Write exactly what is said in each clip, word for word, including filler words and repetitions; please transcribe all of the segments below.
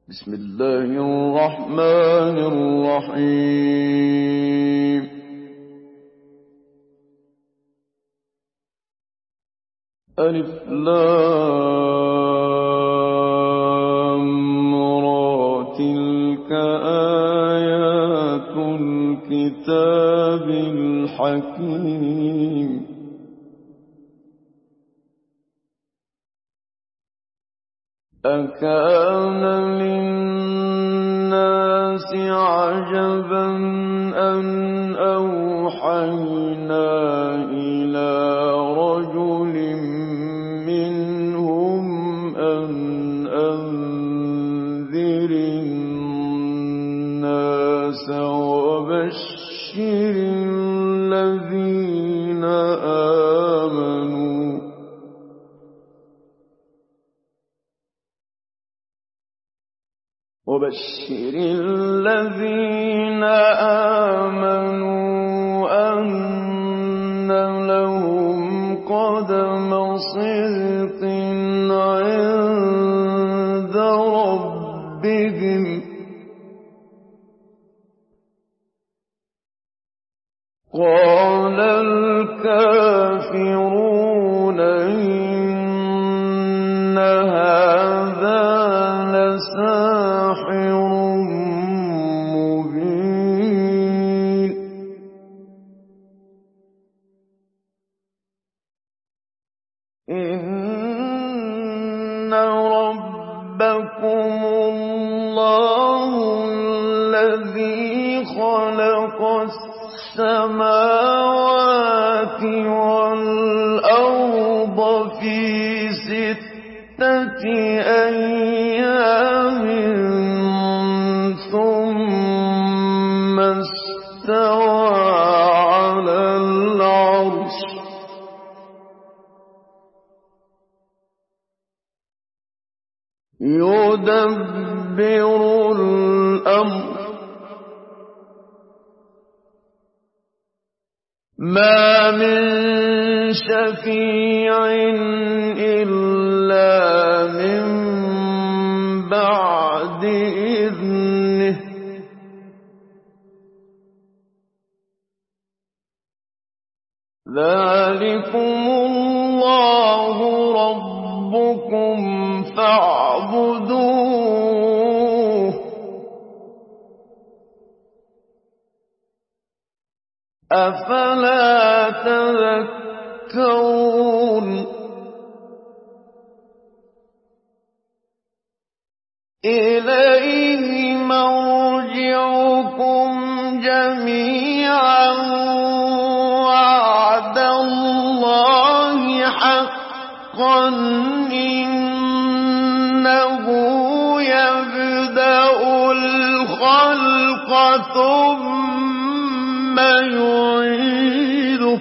بسم الله الرحمن الرحيم. ألف لام را تلك آيات الكتاب الحكيم. أكان للناس عجبا أن أوحينا إلى رجل منهم أن أنذر الناس وبشر الذين آمنوا وبشر الذين آمنوا أن لهم قدم صدق عند ربهم. قال الكافرون إن هذا لساحر مبين. إن ربكم الله الذي خلق السماوات والأرض في ستة أيام ثم استوى على العرش يدبر الأمر ما من شفيع إلا من بعد إذنه ذلكم الله ربكم فاعبدوه أفلا تذكرون. إليه مرجعكم جميعا وعد الله حقا إنه يبدأ الخلق ثم يعيده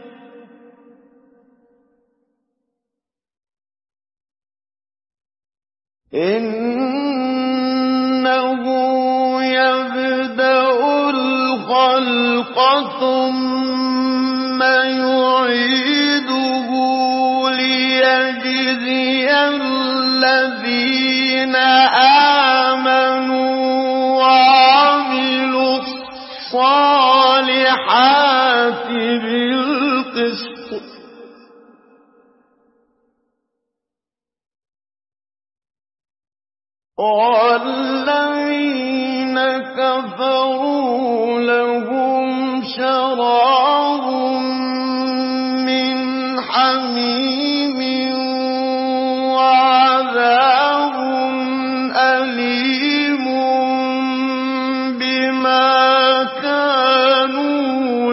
إنه يبدأ الخلق ثم يعيده ليجزي الذين آمنوا وعملوا الصالحات بالقسط والذين كفروا لهم شراب من حميم وعذاب أليم بما كانوا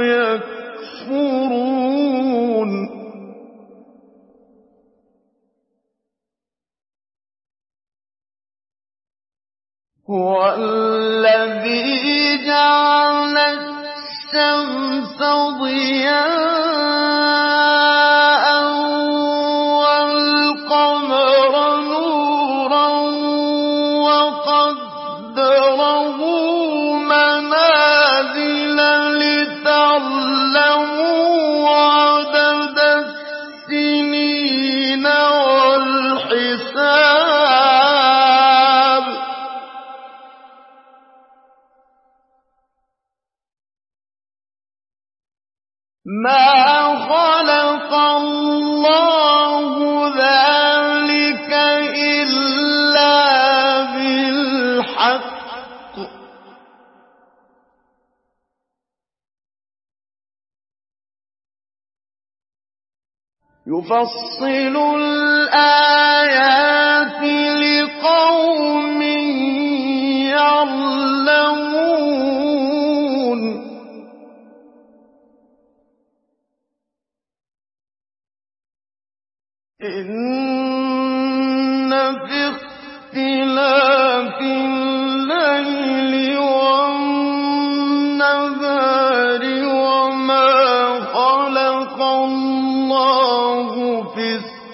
يكفرون. هو الذي جعل الشمس ضياء والقمر نورا وقدره منازل لتعلموا عدد السنين والحساب مَا خَلَقَ اللَّهُ ذَٰلِكَ إِلَّا بِالْحَقِّ ۚ يُفَصِّلُ الْآيَاتِ لِقَوْمٍ يَعْلَمُونَ. إِنَّ فِي اخْتِلَافِ اللَّيْلِ وَالنَّهَارِ وَمَا خَلَقَ اللَّهُ فِي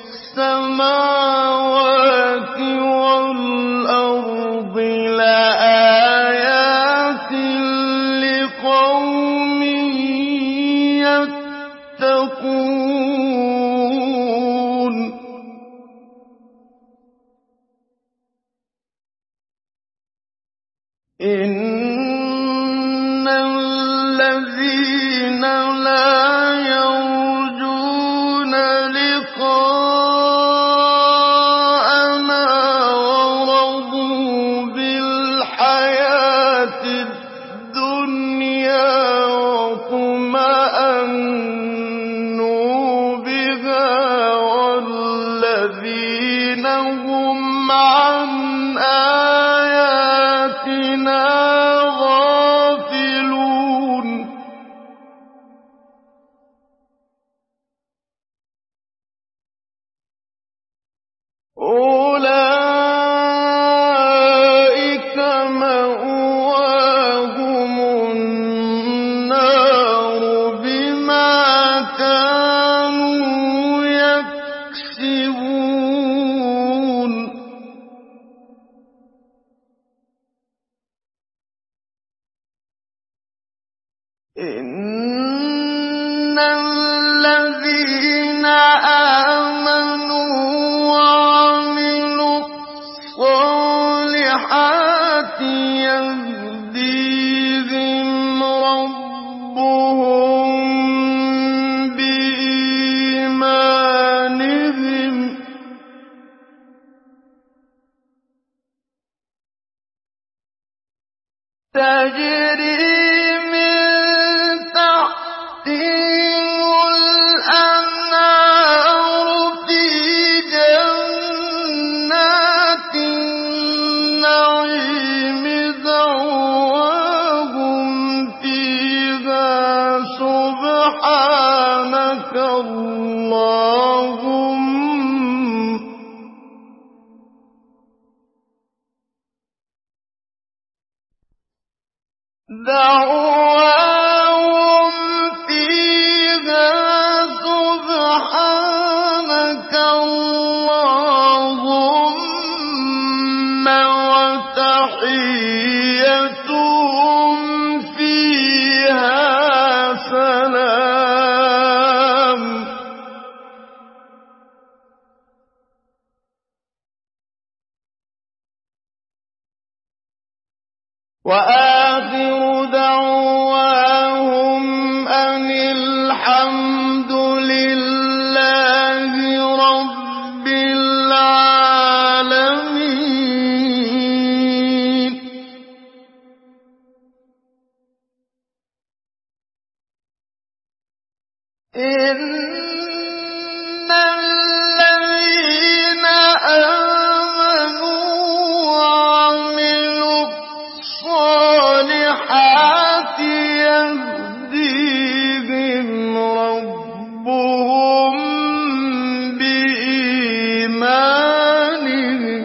السَّمَاوَاتِ وَالْأَرْضِ لَآيَاتٍ لِّقَوْمٍ يَتَّقُونَ. إِنَّ الَّذِينَ لَا يَرْجُونَ لِقَاءَنَا وَرَضُوا بِالْحَيَاةِ الدُّنْيَا وَاطْمَأَنُّوا بِهَا وَالَّذِينَ هُمْ عَنْ آيَاتِنَا غَافِلُونَ. أُولَٰئِكَ مَأْوَاهُمُ النَّارُ بِمَا كَانُوا يَكْسِبُونَ. إِنَّ الَّذِينَ آمَنُوا وَعَمِلُوا الصَّالِحَاتِ يَهْدِيهِمْ رَبُّهُم بِإِيمَانِهِمْ ۖ تَجْرِي مِن تَحْتِهِمُ الْأَنْهَارُ فِي جَنَّاتِ النَّعِيمِ دَعْوَاهُمْ فِيهَا سُبْحَانَكَ اللَّهُمَّ دعواهم فيها سبحانك اللهم وتحيتهم فيها سلام. وآخر دعواهم أن الحمد لله رب العالمين. إن الذين آمنوا وعملوا الصالحات يهديهم ربهم بإيمانهم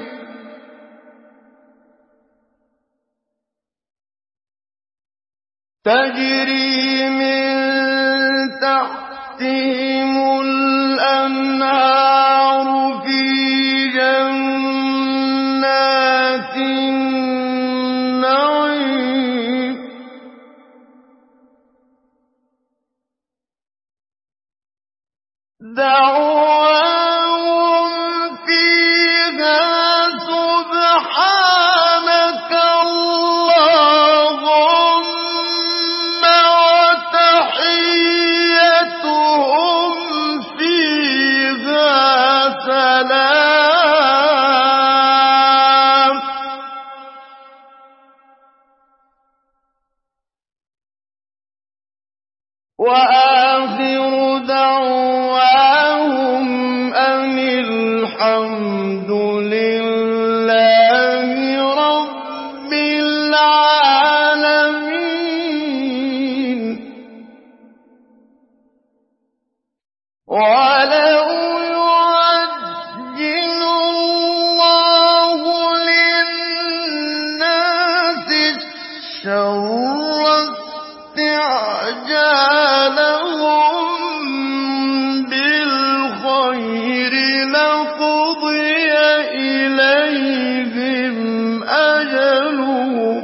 تجري من تحتهم الأنهار في جنات النعيم دعواهم فيها سبحانك اللهم وتحيتهم وآخر دعواهم أن الحمد لله رب العالمين. ولو يعجل الله للناس الشر استعجالهم بالخير لقضي إليهم أجلهم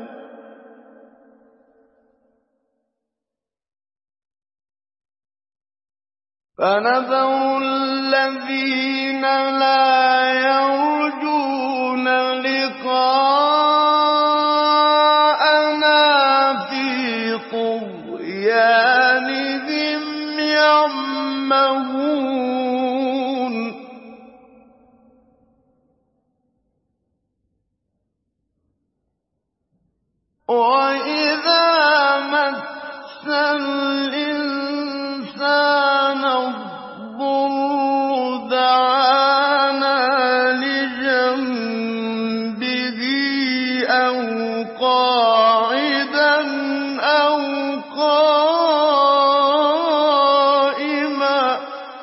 فنذر الذين لا يرجون لقاءنا في طغيانهم يعمهون. وإذا مس الإنسان الضر دعانا لجنبه أو قاعدا أو قائما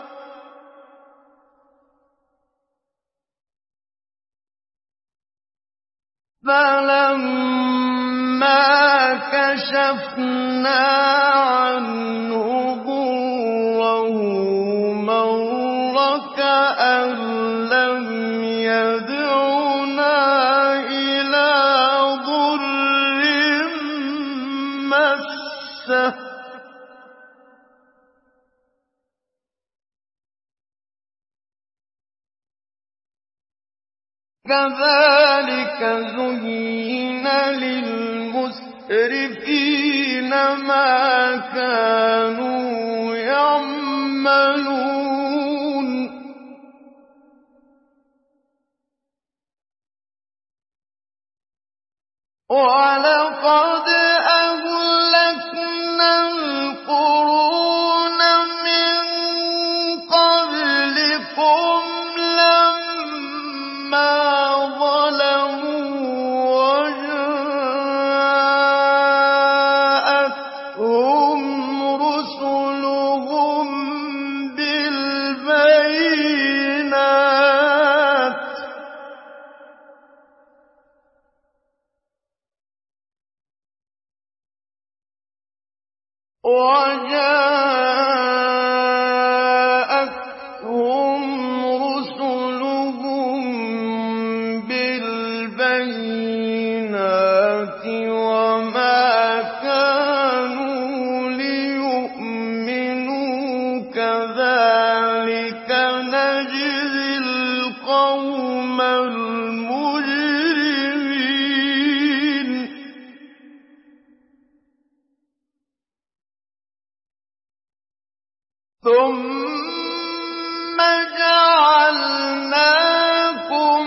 فلما كشفنا عنه ضره مر كأن لم يدعنا إلى ضر مسه كذلك زين للمسرفين ما كانوا يعملون. ولقد أهلكنا القرون من قبلكم لما ظلموا وجاءتهم رسلهم بالبينات وجاءتهم رسلهم بالبينات وما كانوا ليؤمنوا كذلك نجزي القوم المجرمين. ثم جعلناكم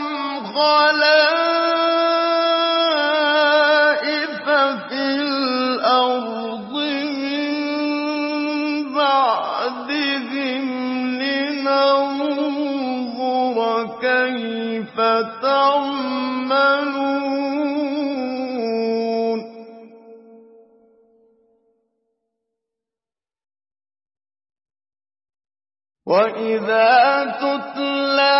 خلائف في الأرض من بعدهم لننظر كيف تعملون. وإذا تتلى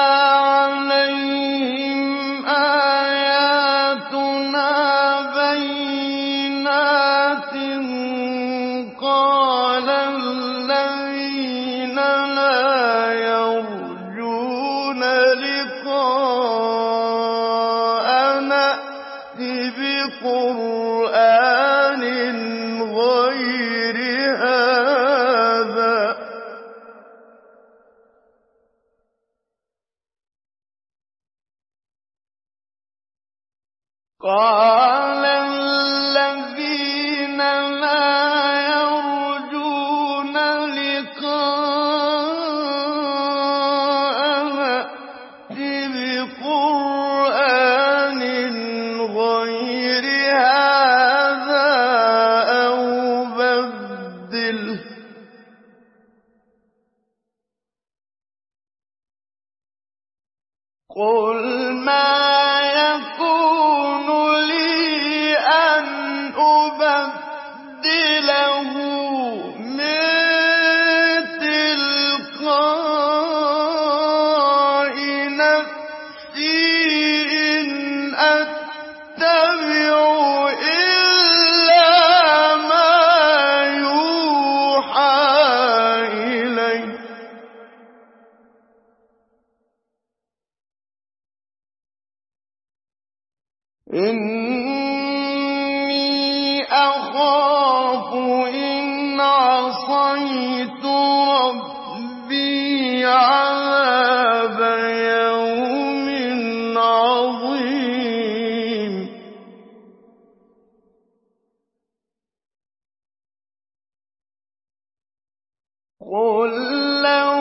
عليهم آياتنا بينات قال الذين لا يرجون لقاءنا ائت بقرآن غير هذا قال الذين لا يرجون لقاءنا ائت بقرآن غير هذا أو بدله إِنِّي أَخَافُ إِنْ عَصَيْتُ رَبِّي عَذَابَ يَوْمٍ عَظِيمٍ قُل لَّوْ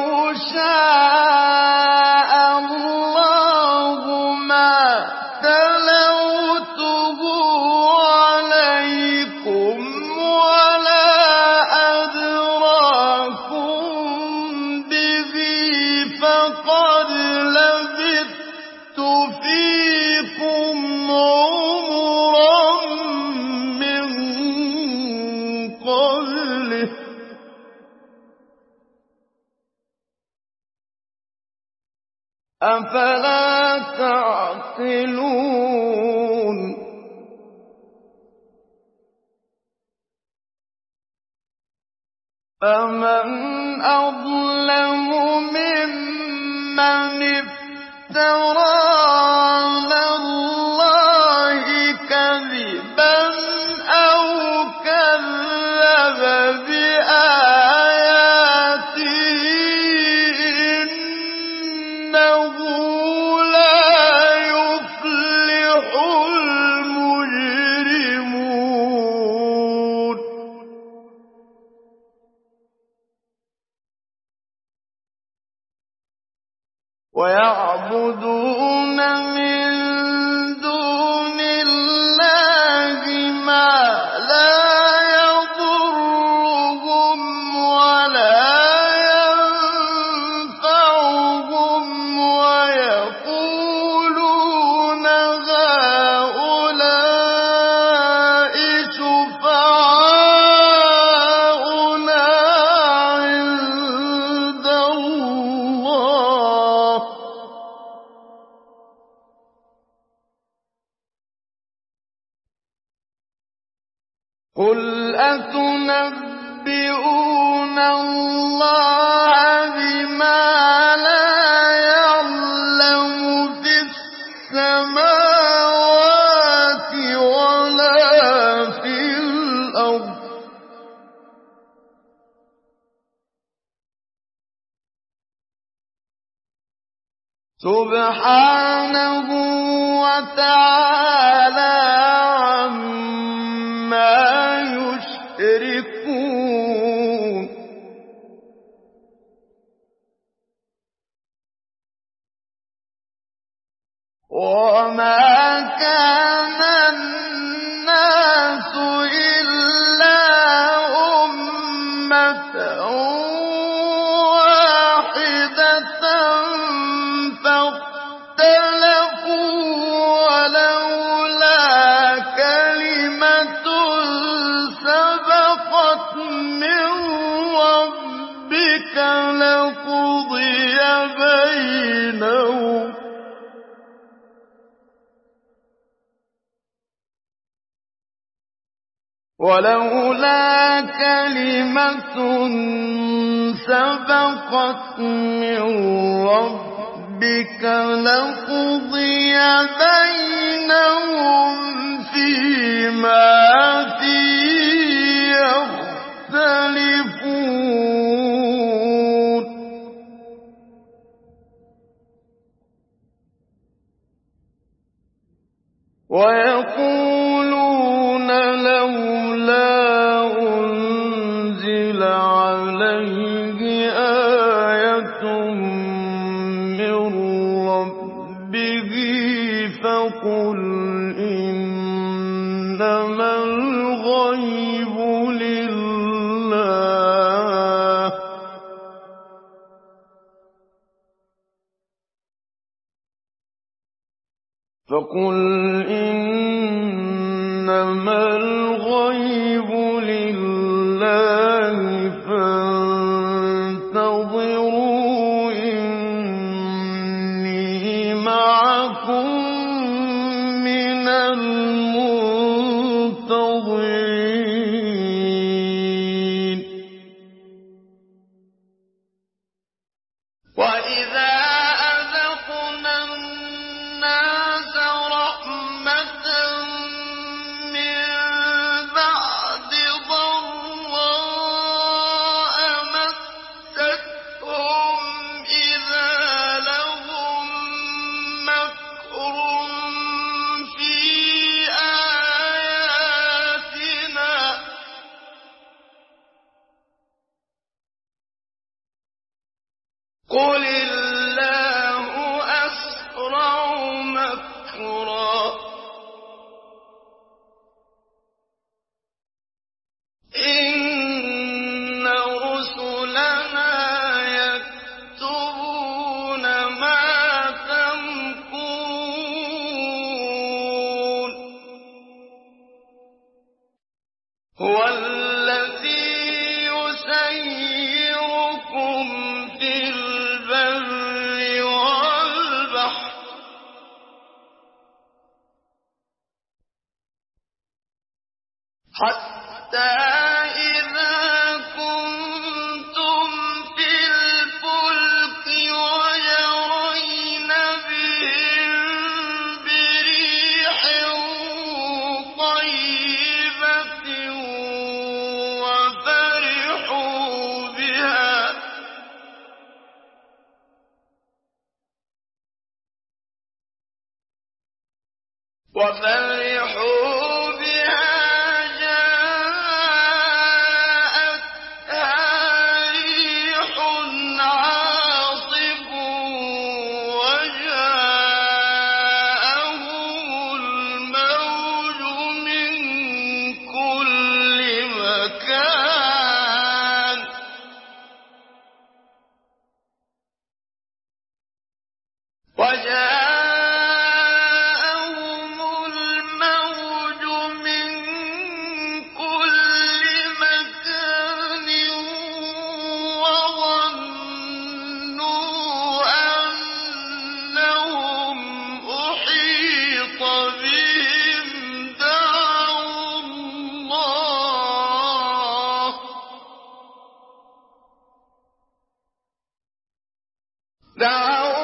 شَاءَ اللَّهُ مَا تَلَوْتُهُ عَلَيْكُمْ وَلَا أَدْرَاكُم بِهِ فَقَدْ لَبِثْتُ فِيكُمْ عُمُرًا مِّن قَبْلِهِ ۚ أَفَلَا تَعْقِلُونَ فَمَنْ أَظْلَمُ مِمَّنِ افْتَرَىٰ عَلَى اللَّهِ كَذِبًا أَوْ كَذَّبَ بِآيَاتِهِ ۚ إِنَّهُ لَا يُفْلِحُ الْمُجْرِمُونَ وَيَعْبُدُونَ مِن دُونِ اللَّهِ مَا لَا يَضُرُّهُمْ وَلَا يَنفَعُهُمْ وَيَقُولُونَ هَٰؤُلَاءِ شُفَعَاؤُنَا عِندَ اللَّهِ ۚ قُلْ أَتُنَبِّئُونَ اللَّهَ بِمَا لَا يَعْلَمُ فِي السَّمَاوَاتِ وَلَا فِي الْأَرْضِ ۚ سُبْحَانَهُ وَتَعَالَىٰ عَمَّا يُشْرِكُونَ وَمَا كَانَ النَّاسُ إِلَّا أُمَّةً وَاحِدَةً فَاخْتَلَفُوا ۚ وَلَوْلَا كَلِمَةٌ سَبَقَتْ مِن رَّبِّكَ لَقُضِيَ بَيْنَهُمْ ۚ وَلَوْلَا كَلِمَةٌ سَبَقَتْ مِن رَّبِّكَ لَقُضِيَ بَيْنَهُمْ فِيمَا فِيهِ يَخْتَلِفُونَ وَيَقُولُونَ لَوْلَا أُنزِلَ عَلَيْهِ آيَةٌ مِّن رَّبِّهِ فَقُلْ إِنَّمَا الْغَيْبُ لِلَّهِ فَقُلْ إِنَّمَا الْغَيْبُ لِلَّهِ فَانتَظِرُوا إِنِّي مَعَكُم مِّنَ الْمُنتَظِرِينَ وَإِذَا أَذَقْنَا النَّاسَ رَحْمَةً هو الذي يسيركم في البر والبحر حتى إذا كنتم في الفلك وجرين بهم بريح طيبة وفرحوا بها وفرحوا بها وجاءهم الموج من كل مكان وظنوا أنهم أحيط بهم دعوا الله دعوا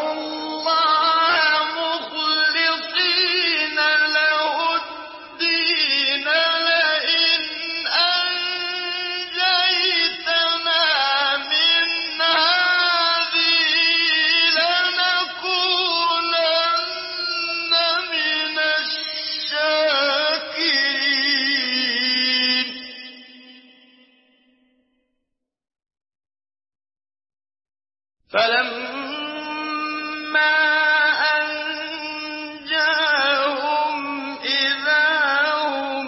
فلما أنجاهم إذا هم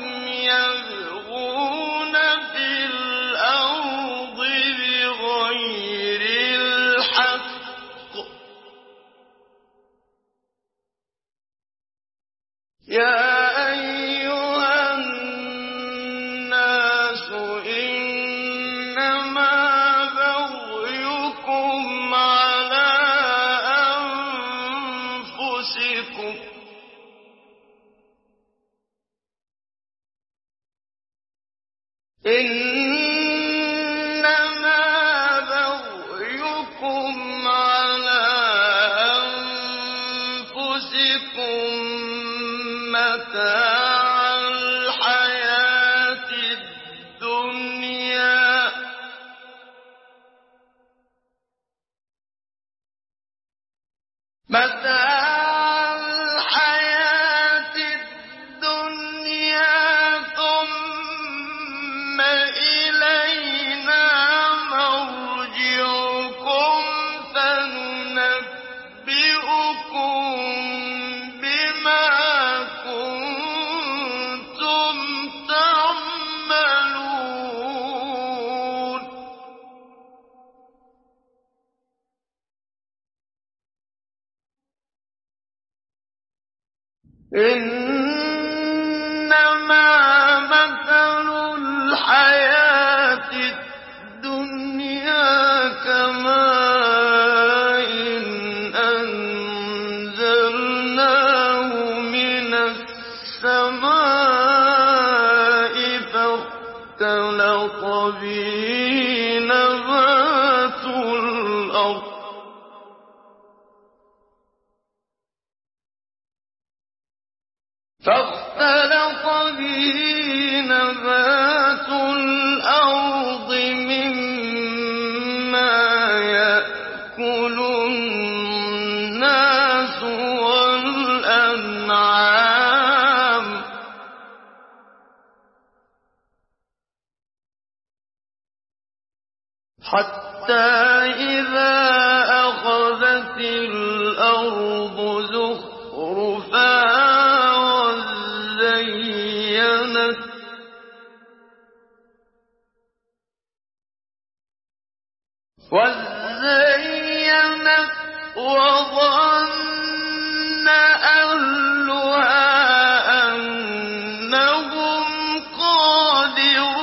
يبغون في الأرض بغير الحق يا أيها الناس إنما إنما بغيكم على أنفسكم متاع الحياة الدنيا متاع إنما مثل الحياة الدنيا كماء أنزلناه من السماء فاختلط به نبات الأرض فاختلط به نبات الأرض مما يأكل الناس والأنعام حتى إذا أخذت الأرض زخرفها وزينت وزينت وظن أهلها أنهم قادرون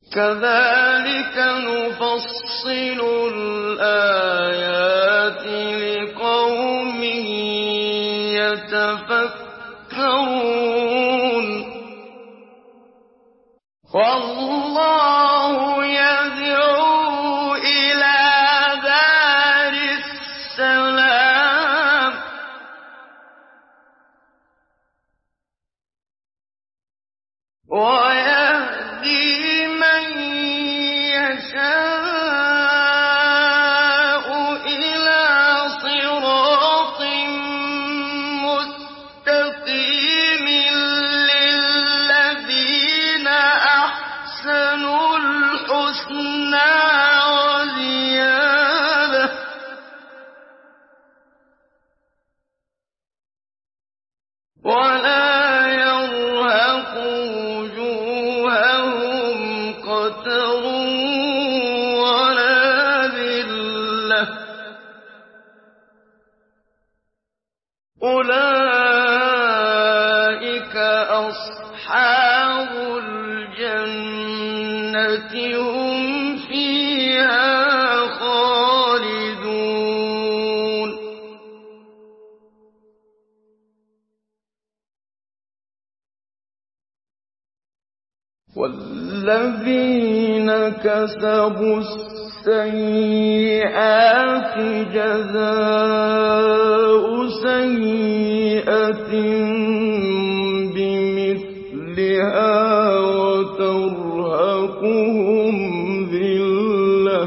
كذلك نفصل الآيات لقوم يتفكرون والله يدعو إلى دار السلام ويهدي من يشاء إلى صراط مستقيم للذين أحسنوا الحسنى وزيادة ولا يرهق وجوههم قتر ولا ذلة أولئك أصحاب الجنة هم فيها خالدون والذين كسبوا السيئات جزاء سيئة بمثلها وترهقهم ذلة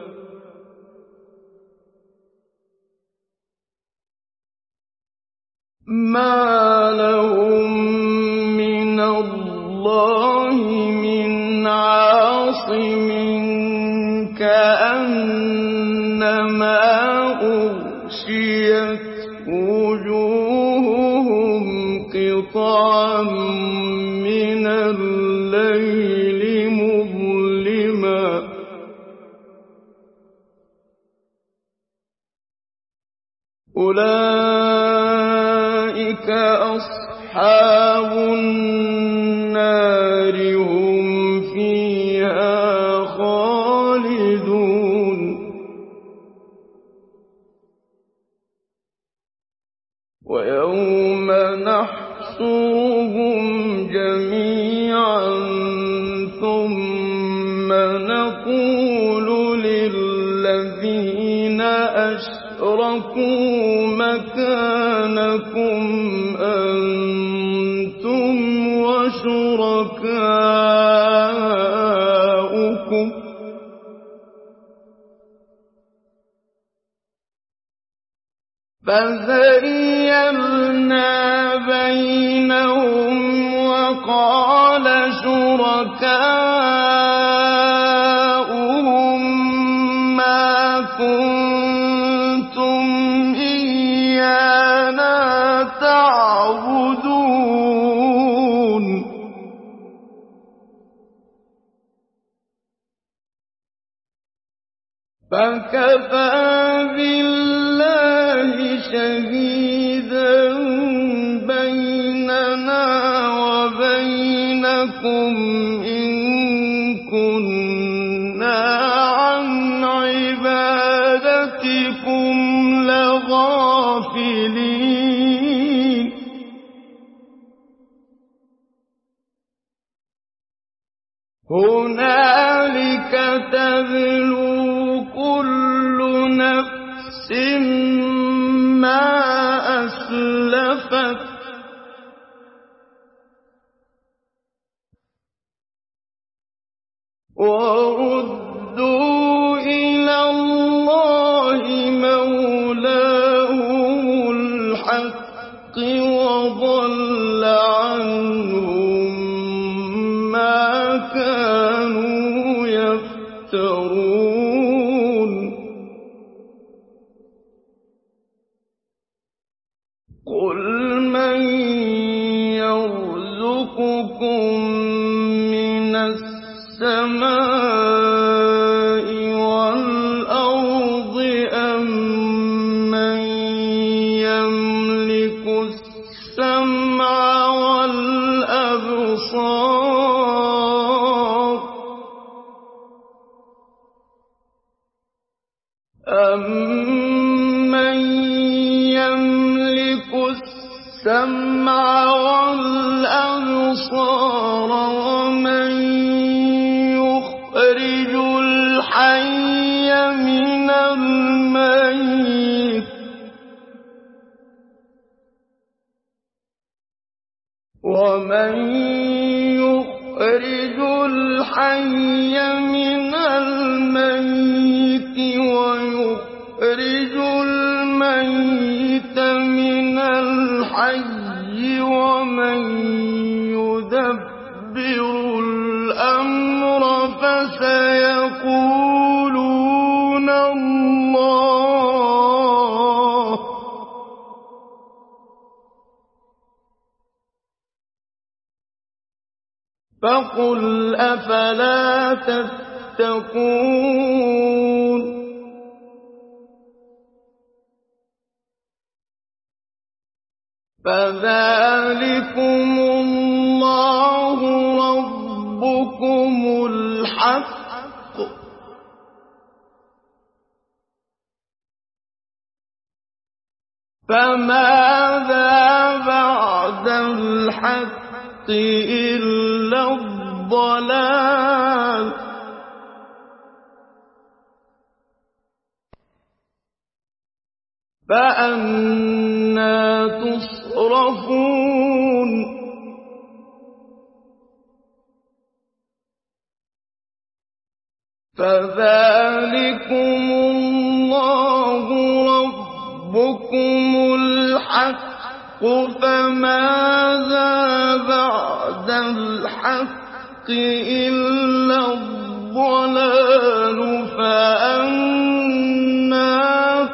ما لهم من الله من عاصم كأنما أغشيت وجوههم قطعا من الليل مظلما أولئك أصحاب النار هم فيها خالدون ويوم نحشرهم جميعا ثم نقول للذين أشركوا مكانكم أنتم وشركاؤكم فزيّلنا بينهم وقال شركاؤهم ما كنتم إيانا تعبدون فكفى بالله شهيدا بيننا وبينكم إن كنا عن عبادتكم لغافلين هنالك تبلو كل نفس ما أسلفت وردوا إلى الله مولاهم الحق وضل عنهم ما كانوا يفترون قل من يرزقكم من السماء والأرض أم من يملك السمع والأبصار السَّمْعَ وَالْأَبْصَارَ وَمَن يُخْرِجُ الْحَيَّ مِنَ الْمَيِّتِ وَمَن يُخْرِجُ الْحَيَّ مِنَ الْمَيِّتِ وَيُخْرِجُ الْمَيِّتَ مِنَ الْحَيِّ وَمَن يُدَبِّرُ الْأَمْرَ فَسَيَقُولُونَ اللَّهُ ۚ فَقُلْ أَفَلَا تَتَّقُونَ فَذَٰلِكُمُ اللَّهُ رَبُّكُمُ الْحَقُّ ۖ فَمَاذَا بَعْدَ الْحَقِّ إِلَّا الضَّلَالُ ۖ فَأَنَّىٰ تُصْرَفُونَ فَذَٰلِكُمُ اللَّهُ رَبُّكُمُ الْحَقُّ ۖ فَمَاذَا بَعْدَ الْحَقِّ إِلَّا الضَّلَالُ ۖ فَأَنَّىٰ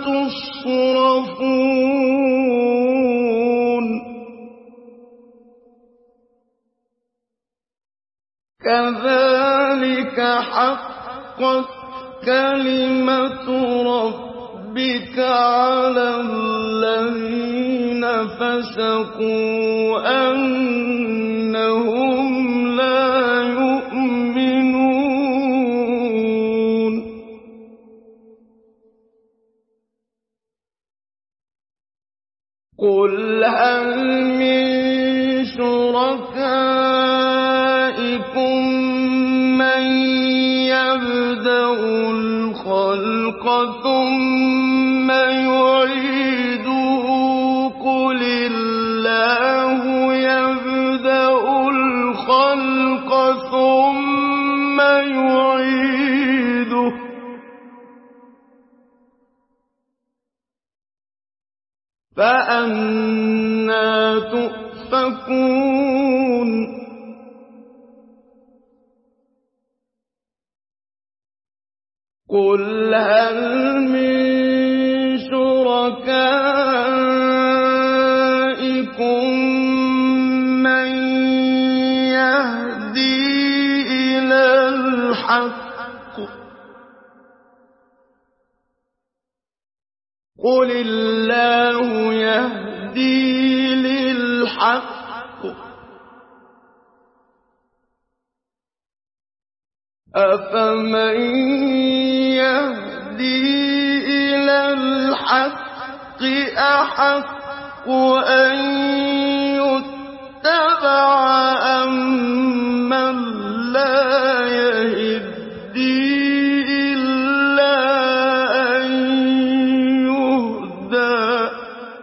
تُصْرَفُونَ كَذَٰلِكَ حَقَّتْ كَلِمَةُ رَبِّكَ عَلَى الَّذِينَ فَسَقُوا أَنَّهُمْ لَا يُؤْمِنُونَ قُلْ هَلْ مِن شُرَكَائِكُم مَّن يَبْدَأُ الْخَلْقَ ثُمَّ يُعِيدُهُ ۚ قُلِ اللَّهُ يَبْدَأُ الْخَلْقَ ثُمَّ يُعِيدُهُ ۚ فَأَنَّىٰ تُؤْفَكُونَ قُلْ هَلْ مِن شُرَكَائِكُم مَّن يَهْدِي إِلَى الْحَقِّ ۚ قُلِ اللَّهُ يَهْدِي لِلْحَقِّ ۗ أَفَمَن يَهْدِي إِلَى الْحَقِّ أَحَقُّ أَن يُتَّبَعَ أَمَّن لَّا يَهِدِّي إِلَّا أَن يُهْدَىٰ ۖ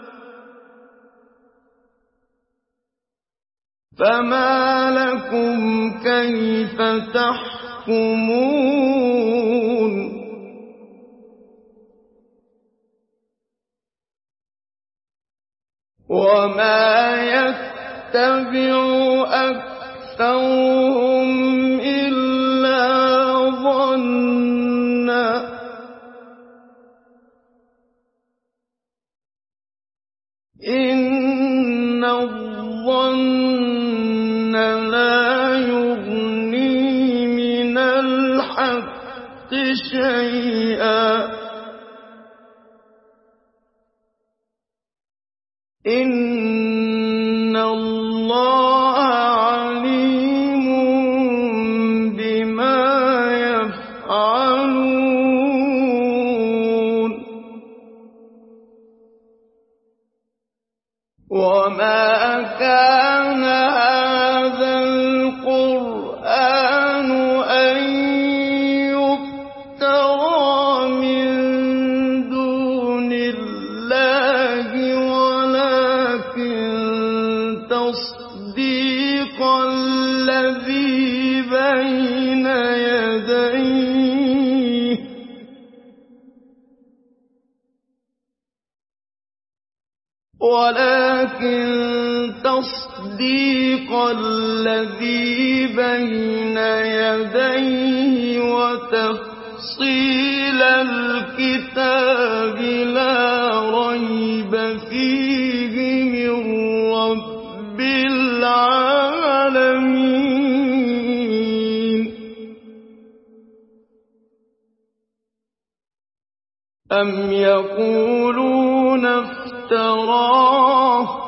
فَمَا لَكُمْ كَيْفَ تَحْكُمُونَ وَمَا يَتَّبِعُ أَكْثَرُهُمْ إِلَّا ظَنًّا ۚ إِنَّ الظَّنَّ لَا يُغْنِي مِنَ الْحَقِّ شَيْئًا ۚ إِنَّ اللَّهَ عَلِيمٌ بِمَا يَفْعَلُونَ وَمَا ولكن تصديق الذي بين يديه وتفصيل الكتاب لا ريب فيه من رب العالمين. أم يقولون افتراه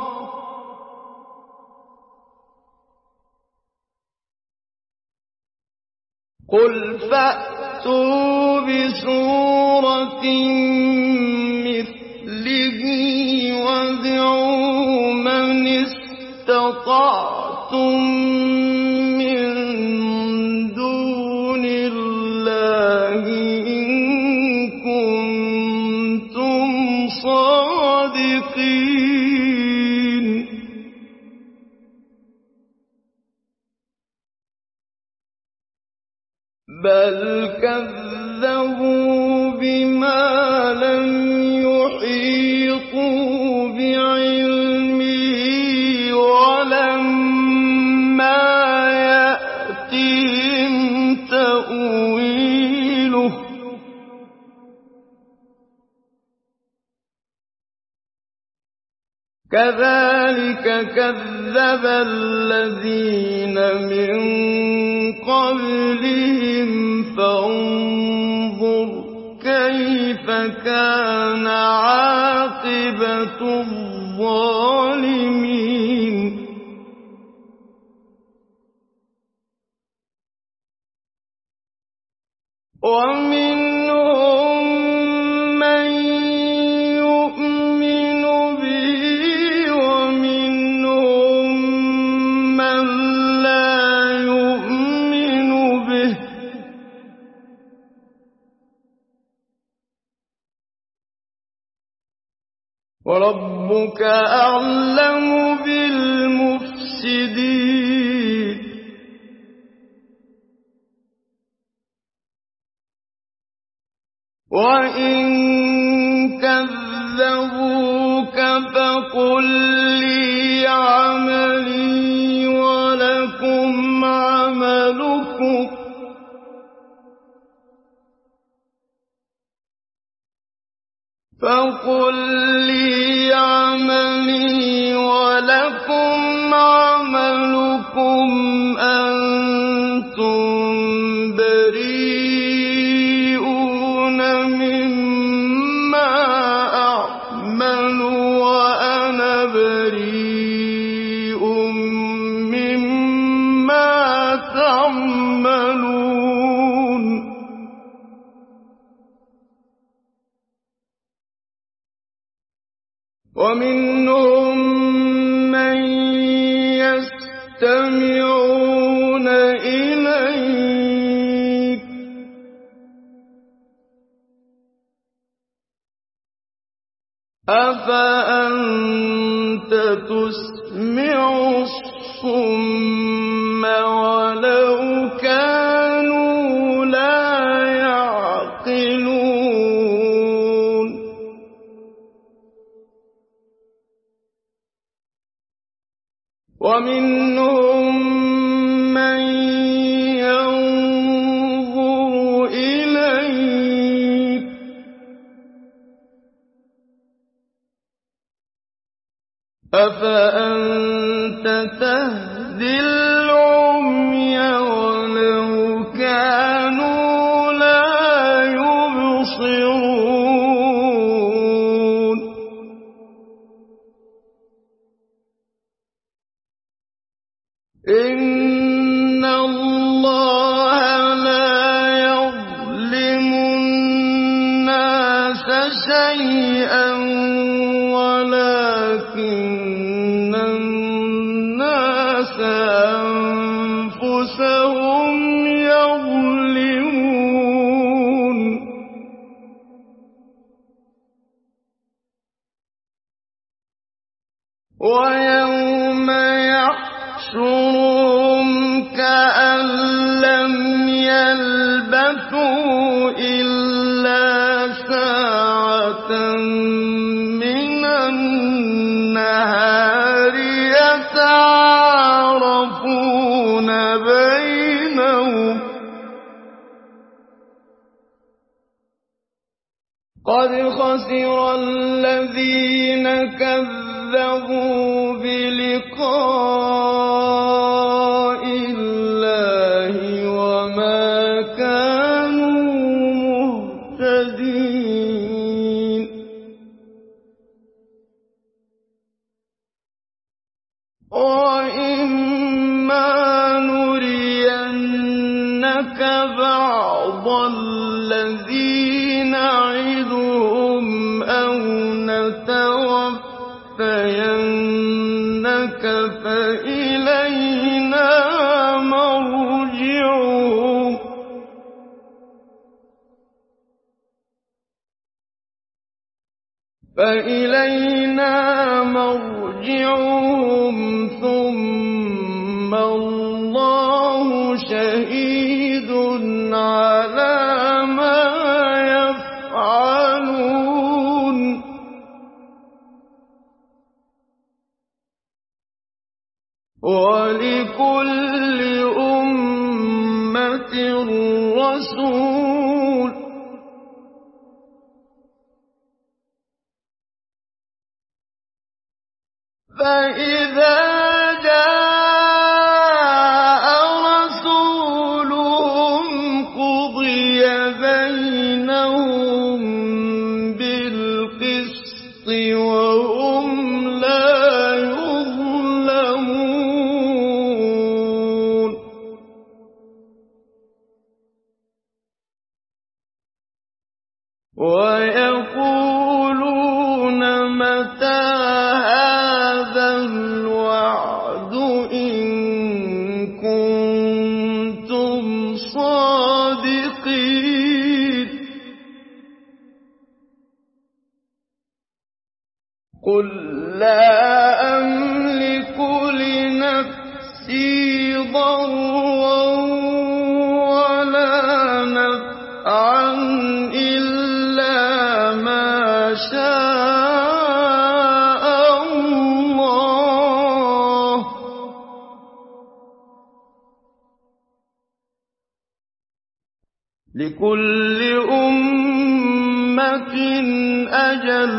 قل فأتوا بسورة مثله وادعوا من استطعتم من دون الله إن كنتم صادقين. بل كذبوا بما لم يحيطوا بعلمه ولما يأتهم تأويله كذلك كذب الذين من قبلهم فانظر كيف كان عاقبة الظالمين. ومنهم من يؤمن به ومنهم من لا يؤمن به وربك أعلم بالمفسدين. وإن كذبوك فقل لي عملي ولكم عملكم فقل لي عملي ولكم عملكم أنتم بريئون مما أعمل وأنا بريء مما تعملون. ومنهم من يستمعون إليك أفأنت تسمع الصم ولو كانوا لا يعقلون. ومنهم من ينظر إليك أفأنت تهدي العمي ولو كانوا لا يبصرون. إن الله لا يظلم الناس شيئا ولكن الناس أنفسهم يظلمون. ويوم يحشرهم كأن لم يلبثوا إلا ساعة من النهار بينهم قد خسر الذين كذبوا بلقاء الله وما كانوا مهتدين وإما نرينك بعض الذي نعدهم أو نتوفينك فإلينا مرجعهم فإلينا مرجعهم ثم الله شهيد على ما يفعلون ولكل أمة رسول فإذا جاء رسولهم قضي بينهم بالقسط وهم لا يظلمون ويقولون متى هذا الوعد إن كنتم صادقين قل لا أملك لنفسي ضرا ولا نفعا إلا ما شاء الله لكل أمة أجل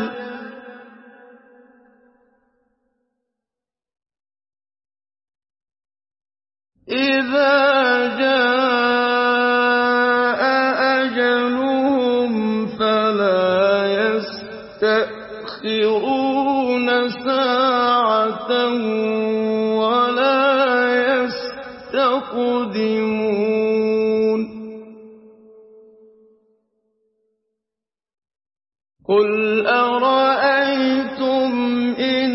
إذا جاء أجلهم فلا يستأخرون ساعة ولا يستقدمون قل أرأيتم إن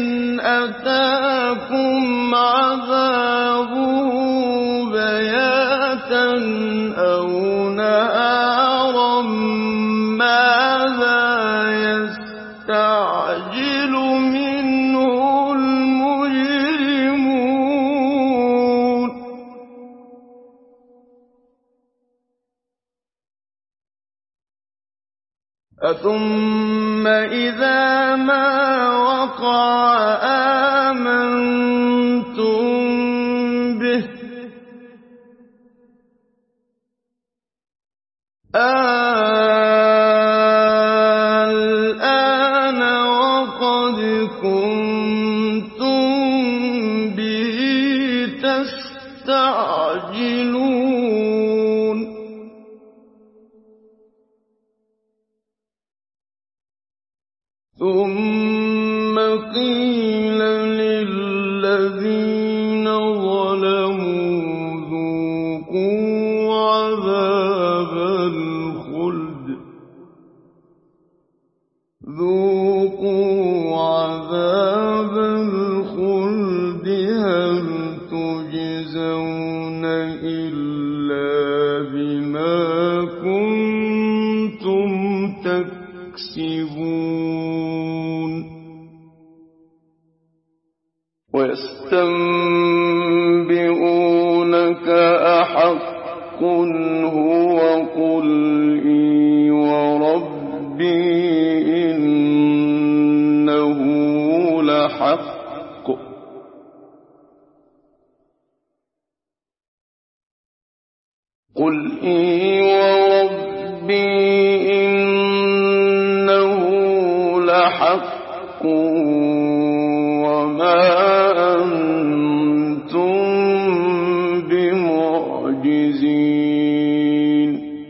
أتاكم عذابه بياتا أو نهارا ماذا يستعجل منه المجرمون أثم إذا ما وقع آمنتم به الآن وقد كنتم به تستعجلون ثم قيل للذين ظلموا ذوقوا عذاب الخلد ذوقوا عذاب الخلد هل تجزون إلا بما كنتم تكسبون ويستنبئونك أحق هو قل إي وربي إنه لحق قل إي وربي إنه لحق وما أنتم بمعجزين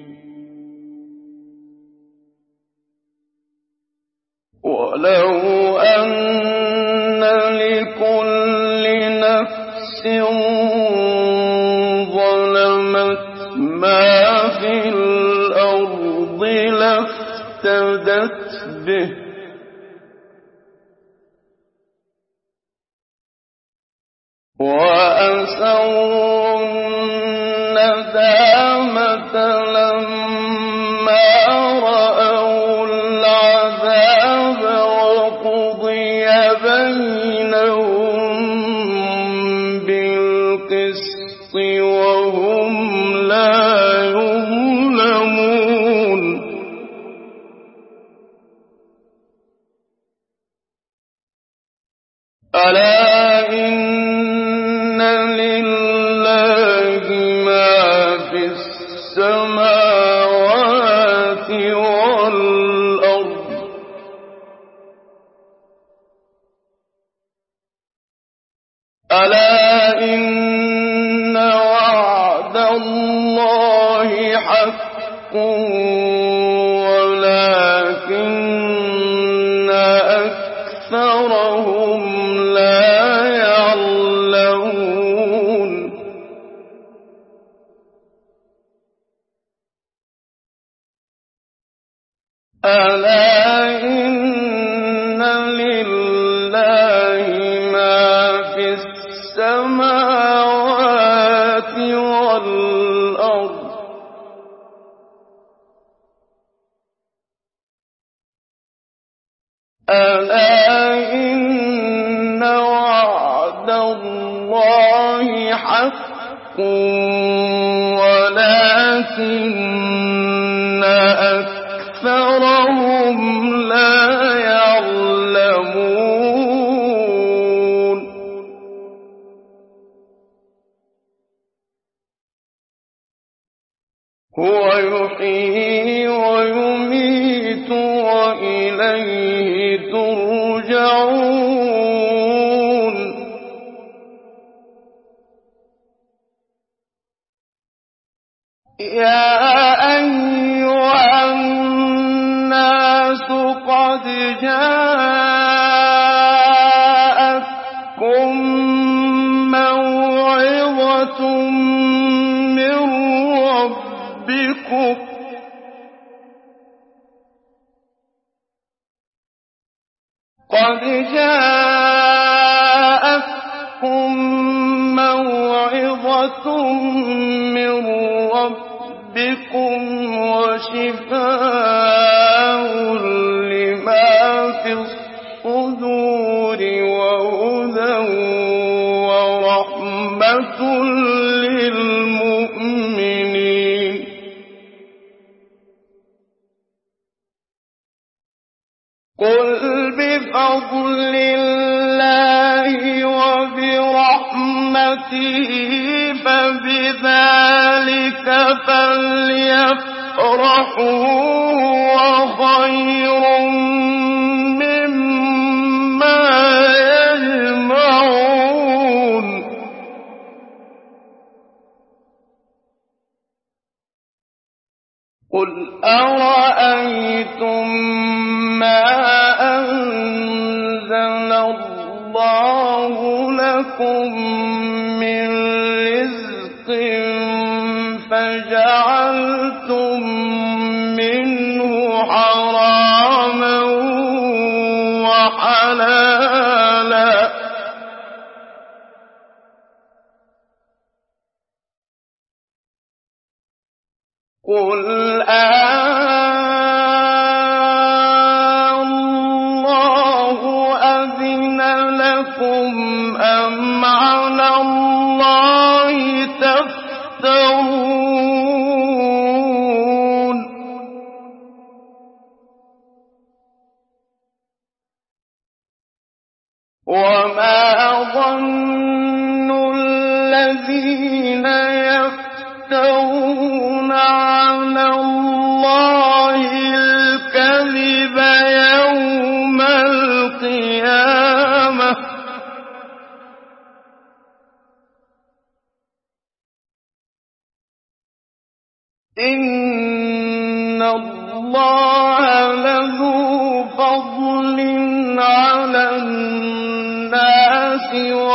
ولو أن لكل نفس ظلمت ما في الأرض لافتدت به وأسروا الندامة لما رأوا العذاب وقضي بينهم بالقسط وهم لا يظلمون ألا إن لله ما في السماوات والأرض ألا إن وعد الله حق ولكن أكثرهم لا يعلمون ألا إن لله ما في السماوات والأرض ألا إن وعد الله حق ولكن أكثرهم لا يعلمون هو يحيي ويميت وإليه ترجعون يا أيها الناس قد جاءتكم موعظة من ربكم قد جاءتكم موعظة من ربكم وشفاء لما في الصدور وهدى ورحمة للمؤمنين قل بفضل الله وبرحمته فبذلك فليفرحوا وخير مما يجمعون قل أرأيتم ما أنزل الله لكم من رزق فجعلتم منه حراما وحلالا قل الله أذن لكم أم على الله تفترون وما ظن الذين يفترون يفترون على الله الكذب يوم القيامة إن الله لذو فضل على الناس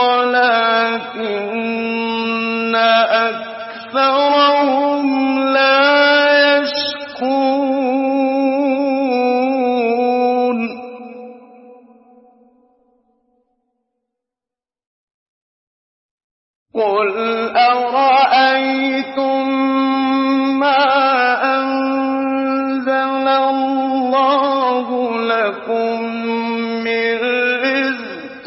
ولكن أكثرهم لا يشكرون قل أرأيتم ما أنزل الله لكم من رزق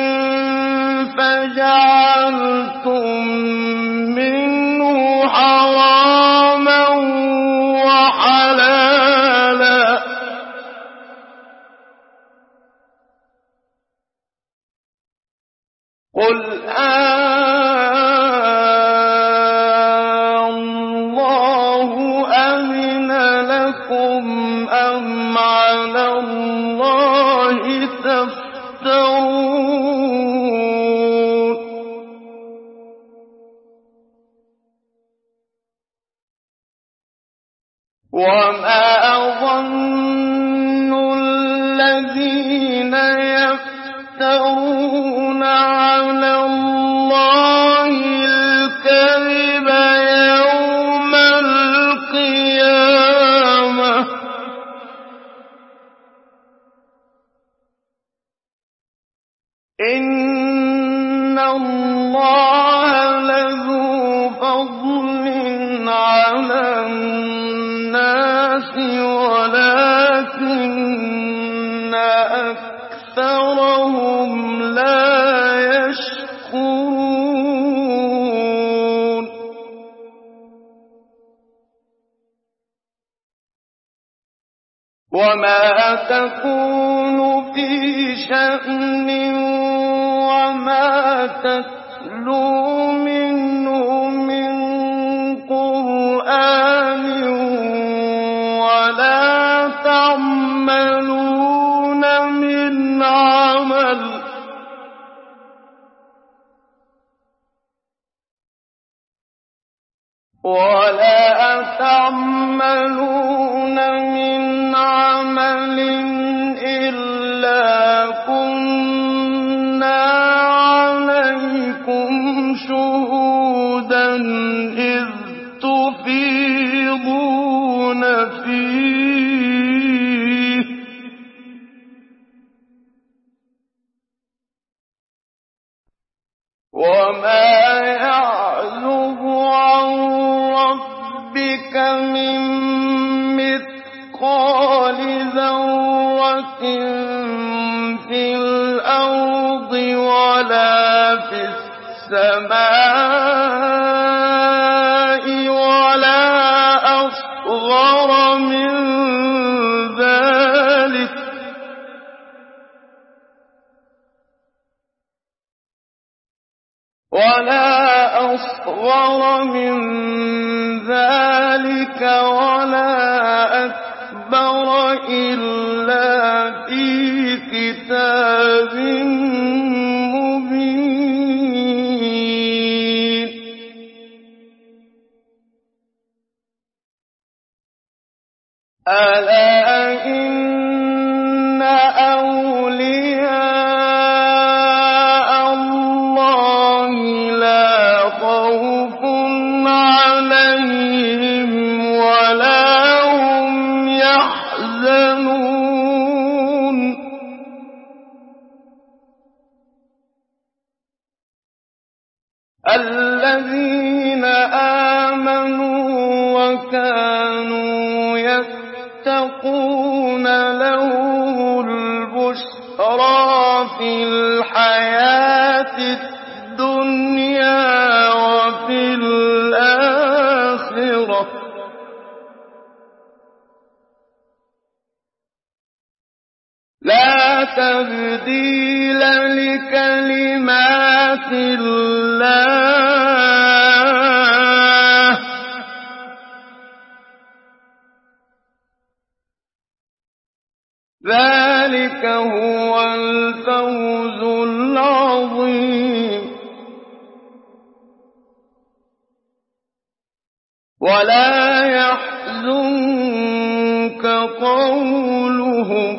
فجعلتم منه حراما وحلالا قل الله أذن لكم أم على الله تفترون وما أظن الذين يفترون على الله الكذب يوم القيامة إن الله لذو فضل على الناس ولكن أكثرهم لا يشكرون وما تكون في شأن وما تتلو منه من قرآن ولا تعملون من عمل ولا تعملون من عمل إلا كنا عليكم شهودا إذ تفيضون فيه وما يعزب عن ربك من مثقال ذرة في الأرض ولا في السماء ولا أصغر من ذلك ولا أصغر من ذلك ولا أكبر إلا في كتاب مبين ألا إن أولياء الله لا خوف عليهم ولا هم يحزنون الذين آمنوا وكانوا يتقون لهم البشرى في الحياة الدنيا وفي الآخرة لا تبديل لكلمات الله ذلك هو الفوز العظيم. ولا يحزنك قولهم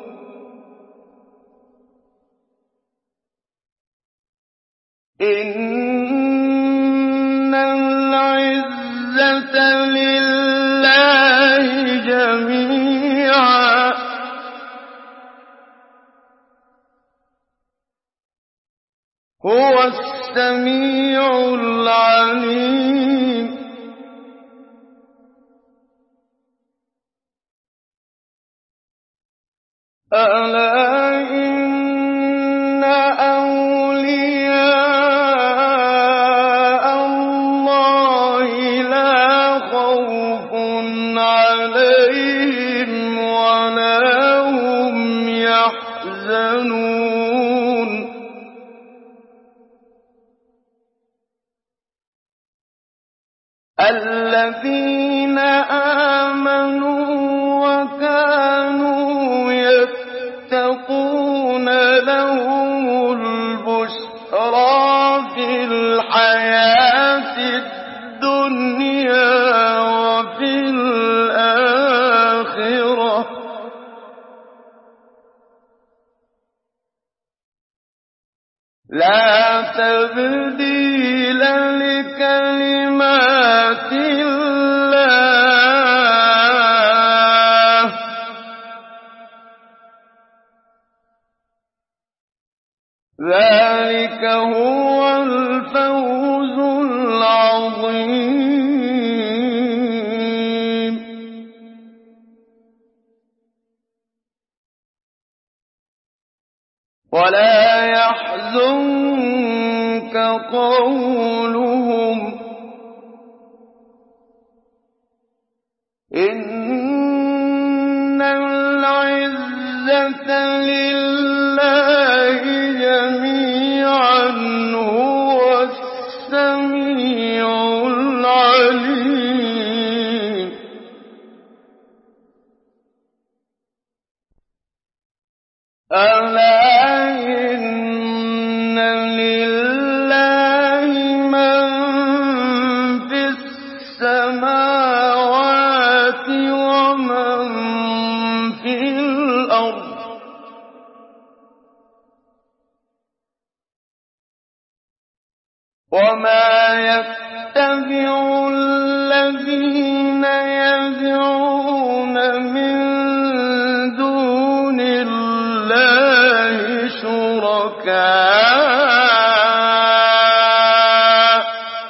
إن العزة لله جميعا هو السميع العليم. ألا إن أولياء الله لا خوف عليهم ولا هم يحزنون الذين آمنوا وكانوا يتقون لهم البشرى في الحياة الدنيا وفي الآخرة لا تبديل لكلمات الله ذلك هو الفوز العظيم. ولا يحزنك قولهم إن العزة لله جميعا هو السميع العليم. ألا إن لله من في السماوات ومن في الأرض وما يتبع الذين يدعون من دون الله شركاء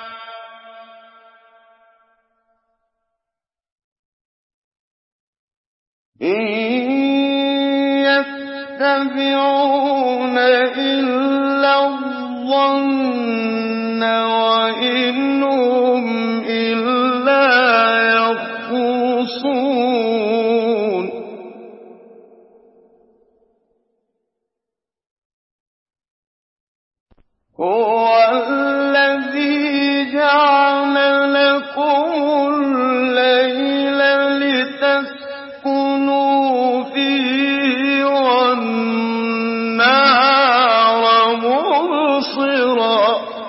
إن يتبعون إلا الظن وإن هم إلا يخرصون هو الذي جعل لكم الليل لتسكنوا فيه والنهار مبصرا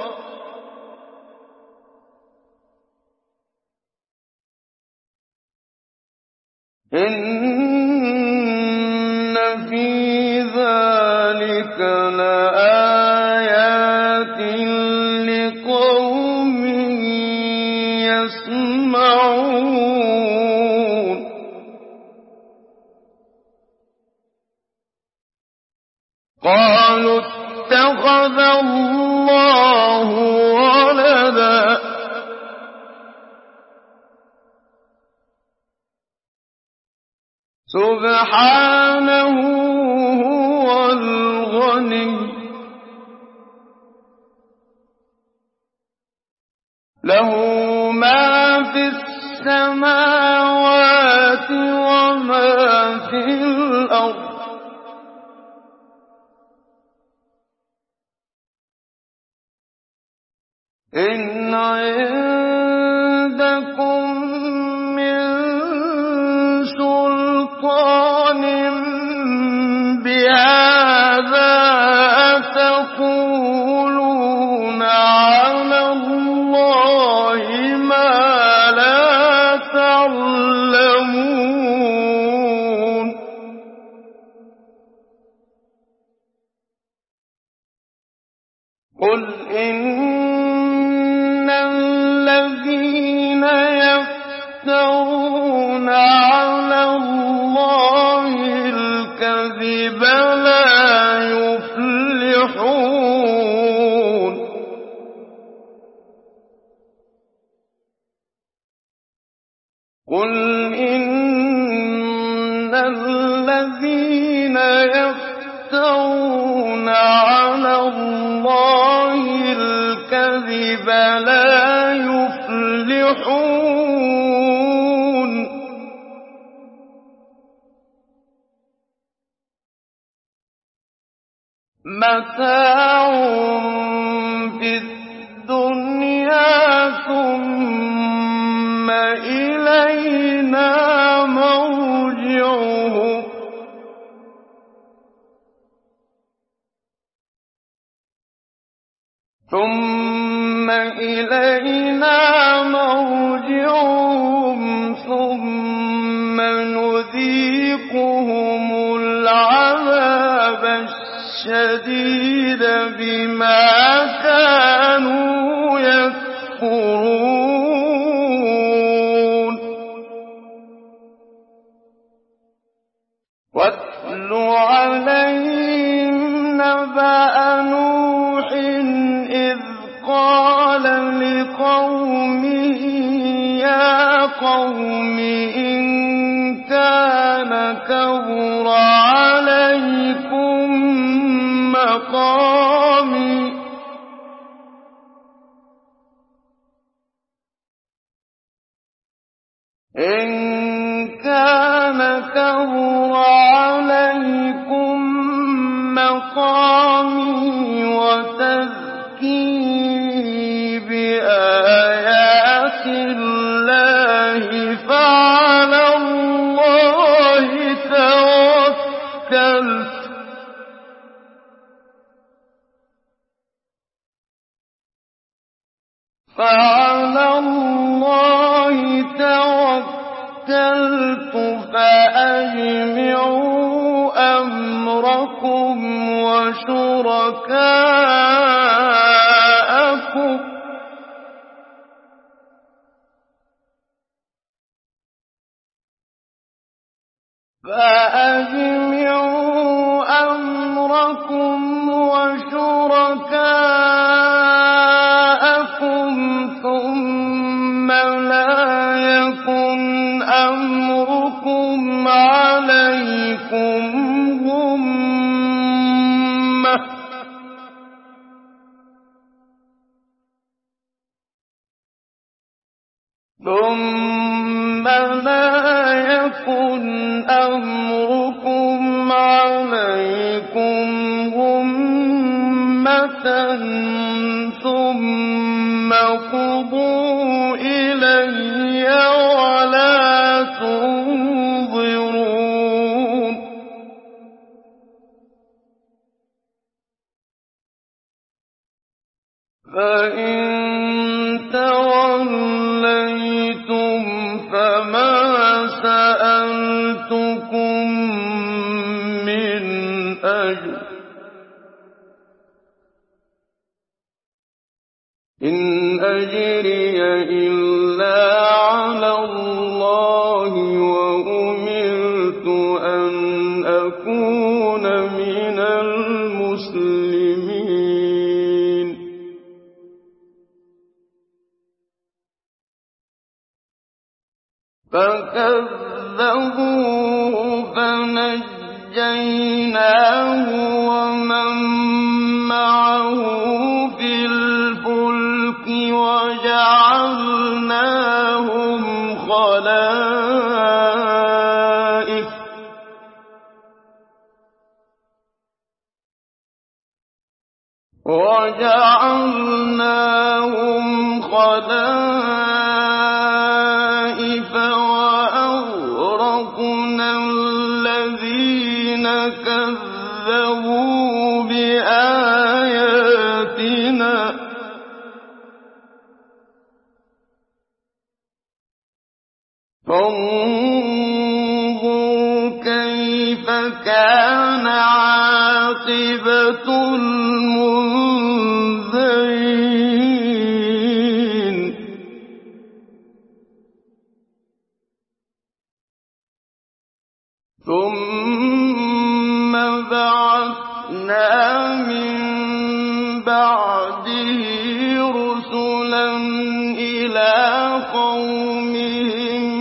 إن في ذلك لآيات لقوم يسمعون قالوا اتخذ الله ولدا سبحانه هو الغني له ما في السماوات وما في الأرض إن عندكم من سلطان يفترون على الله الكذب لا يفلحون قل إن الذين يفترون على الله الكذب لا يفلحون متاع في الدنيا ثم إلينا مرجعهم ثم إلينا مرجعهم ثم نذيقهم العذاب الشديد بما كانوا يكفرون واتل عليهم نبأ نوح إذ قال لقومه يا قوم إن كان كبر عليكم مقامي إن كان كبر عليكم مقامي وتذكيري بآيات الله فعلى الله توكلت فعلى الله توكلت فأجمعوا أمركم وشركاءكم فأجمعوا أمركم وشركاءكم ثم لا يكن أمركم عليكم غمة ثم لا يكن أمركم عليكم غمة ثم قضوا إلي ولا تنظرون فإن توليتم فما سألتكم من أجر إن أجري إلا على الله وأمرت أن أكون من المسلمين فكذبوه فنجيناه ومن معه في الفلك وجعلناهم خلائف وجعلناهم خلائف وأغرقنا الذين كذبوا بآياتنا فانظر كيف كان عاقبة المنذرين. ثم بعثنا من بعده رسلا إلى قومهم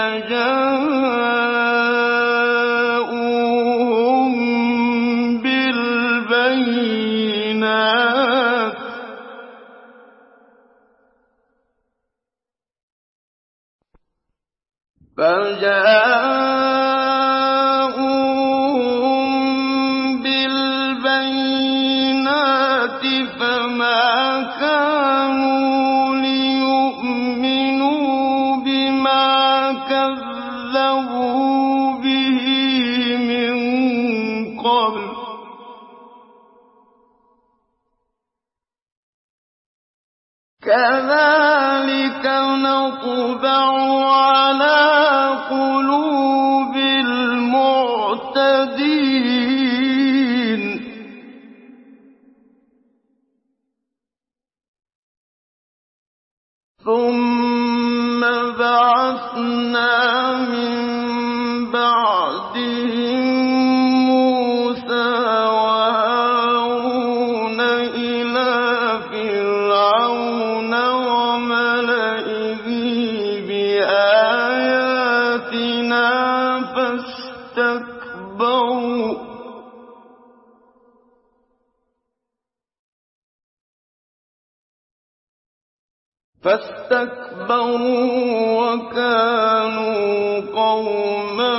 فجاءوهم بالبينات فجاءوهم بالبينات فما كانوا ليؤمنوا بما كذبوا به من قبل كذلك نطبع على قلوب المعتدين ثم بعثنا من بعدهم موسى وهارون إلى فرعون وملئه بآياتنا فاستكبروا فاستكبروا وكانوا قوما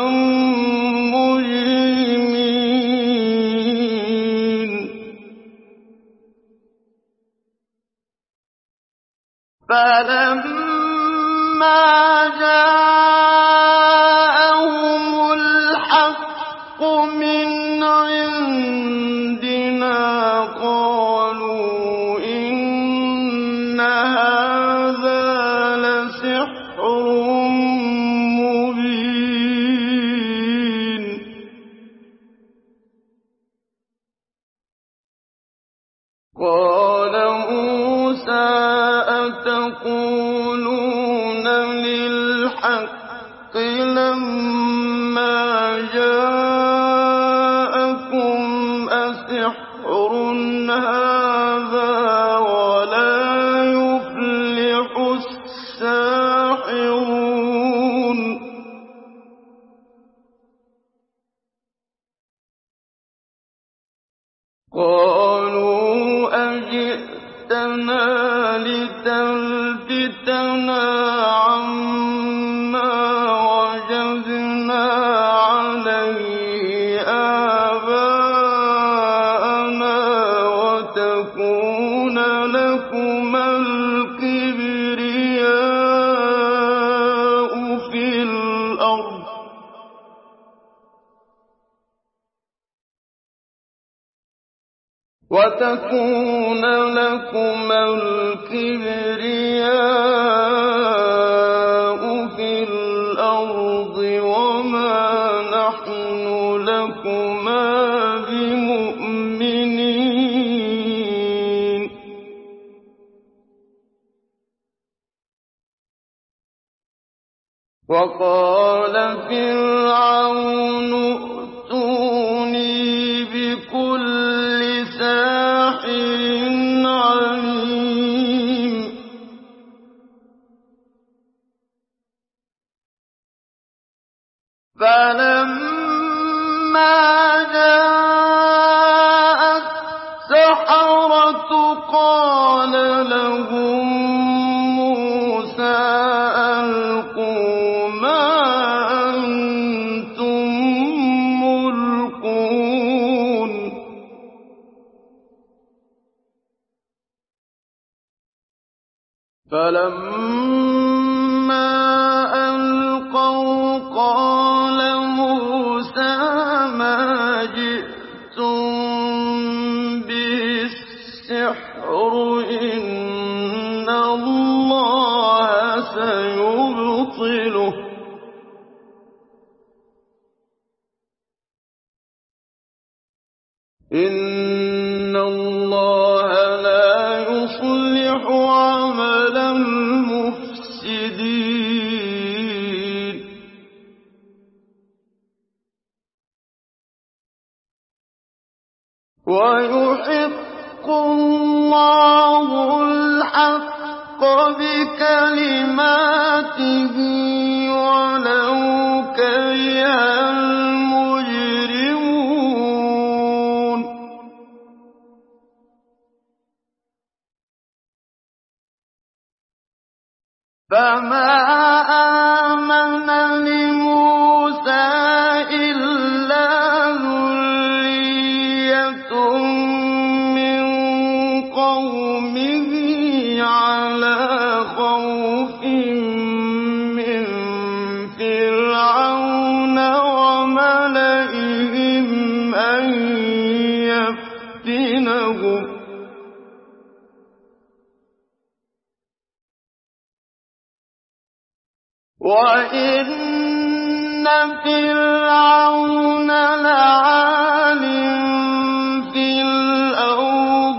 مجرمين فلما جاءهم الحق من عندنا قالوا إن هذا لسحر مبين قال موسى أتقولون للحق لما جاءكم أسحر هذا ولا يفلح الساحرون قالوا أجئتنا لتلفتنا عما وجدنا عليه آباءنا وتكون لكما الكبرياء في الأرض وتكون لكما الكبرياء في الأرض وما نحن لكما بمؤمنين وقال فرعون ائتوني بكل ساحر عليم فلما جاء السحرة قال لهم موسى ألقوا ما أنتم ملقون فلما ألقوا قال موسى ما جئتم به السحر إن الله سيبطله إن الله لا يصلح عمل المفسدين. وَيُحِقُّ اللَّهُ الْحَقَّ بِكَلِمَاتِهِ وَلَوْ كَرِهَ الْمُجْرِمُونَ فَمَا آمَنَ لِمُوسَىٰ إِلَّا ذُرِّيَّةٌ مِّن قَوْمِهِ عَلَىٰ خَوْفٍ مِّن فِرْعَوْنَ وَمَلَئِهِمْ أَن يَفْتِنَهُمْ ۚ وَإِنَّ فِرْعَوْنَ لَعَالٍ فِي الْأَرْضِ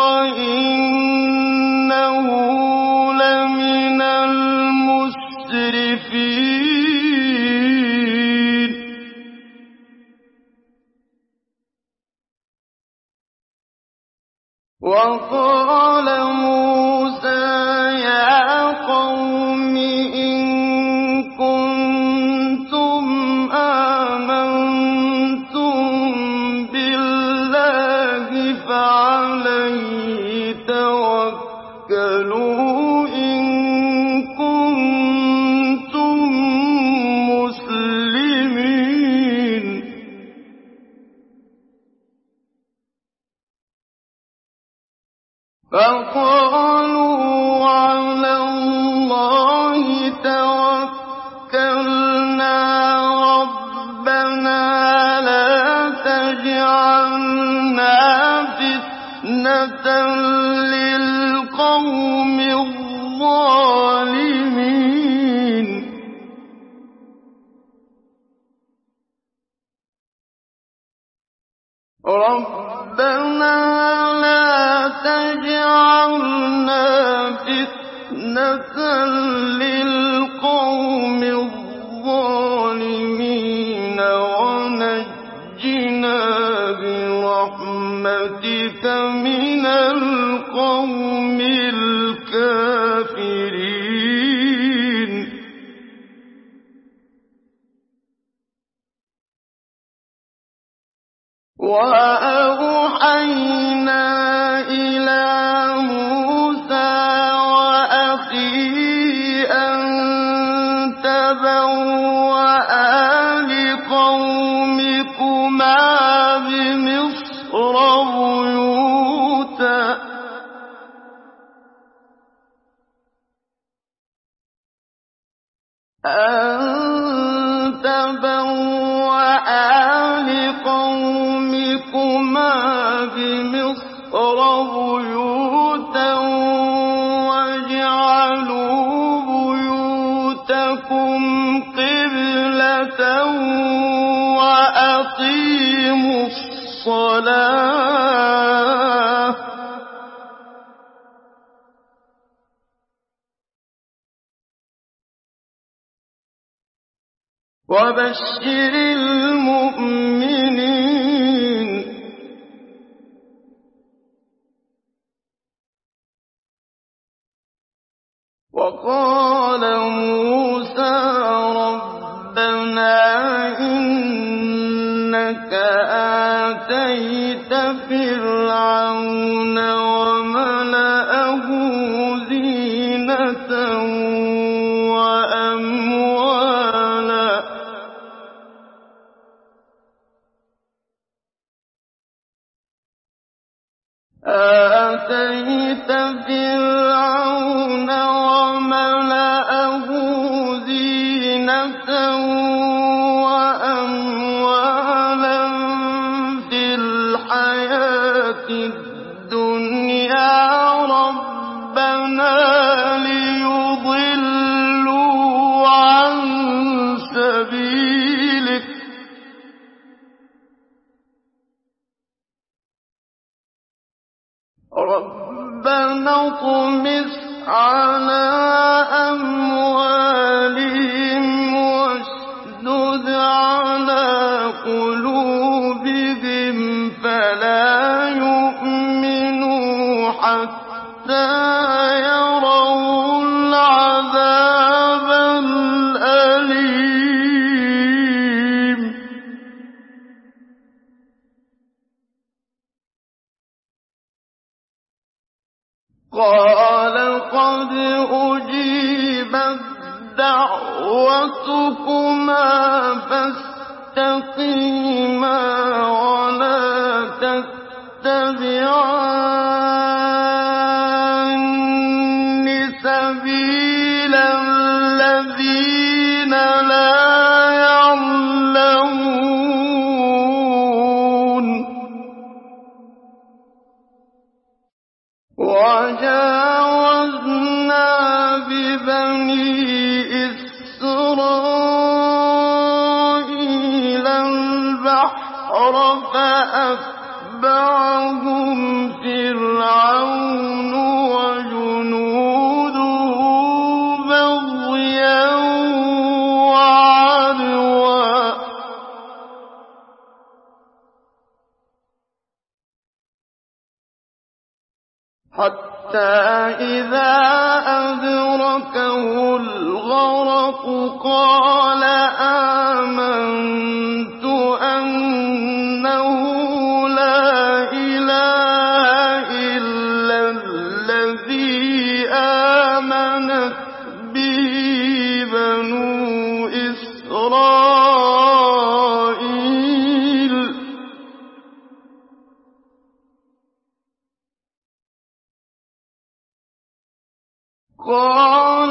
وَإِنَّهُ لَمِنَ الْمُسْرِفِينَ وَقَالَ مُوسَىٰ يَا قَوْمِ إِن كُنتُمْ آمَنتُم بِاللَّهِ فَعَلَيْهِ تَوَكَّلُوا إِن كُنتُم مُّسْلِمِينَ فَقَالُوا عَلَى اللَّهِ تَوَكَّلْنَا رَبَّنَا لَا تَجْعَلْنَا فِتْنَةً لِّلْقَوْمِ الظَّالِمِينَ رَبَّنَا لَا تَجْعَلْنَا فِتْنَةً لِّلْقَوْمِ الظَّالِمِينَ وَنَجِّنَا بِرَحْمَتِكَ مِنَ الْقَوْمِ الْكَافِرِينَ وَأَوْحَيْنَا إِلَىٰ مُوسَىٰ وَأَخِيهِ أَن تَبَوَّآ لِقَوْمِكُمَا بِمِصْرَ بُيُوتًا وَاجْعَلُوا بُيُوتَكُمْ قِبْلَةً وَأَقِيمُوا الصَّلَاةَ ۗ وَبَشِّرِ الْمُؤْمِنِينَ وَقَالَ مُوسَىٰ رَبَّنَا إِنَّكَ آتَيْتَ فِرْعَوْنَ وَمَلَأَهُ زِينَةً وَأَمْوَالًا آتَيْتَ فِرْعَوْنَ وَمَلَأَهُ زِينَةً وَأَمْوَالًا فِي الْحَيَاةِ الدُّنْيَا رَبَّنَا لِيُضِلُّوا عَن سَبِيلِكَ رَبَّنَا اطْمِسْ عَلَىٰ أَمْوَالِهِمْ وَاشْدُدْ عَلَىٰ قُلُوبِهِمْ فَلَا قال قد أجيبت دعوتكما فاستقيما ولا تتبعان سبيل الذين لا يعلمون وجاوزنا ببني إسرائيل البحر فأتبعهم فرعون وجنوده بغيا وعدوا حتى إذا أدركه الغرق قال آمنت أنه لا إله إلا الذي آمنت به بنو إسرائيل قال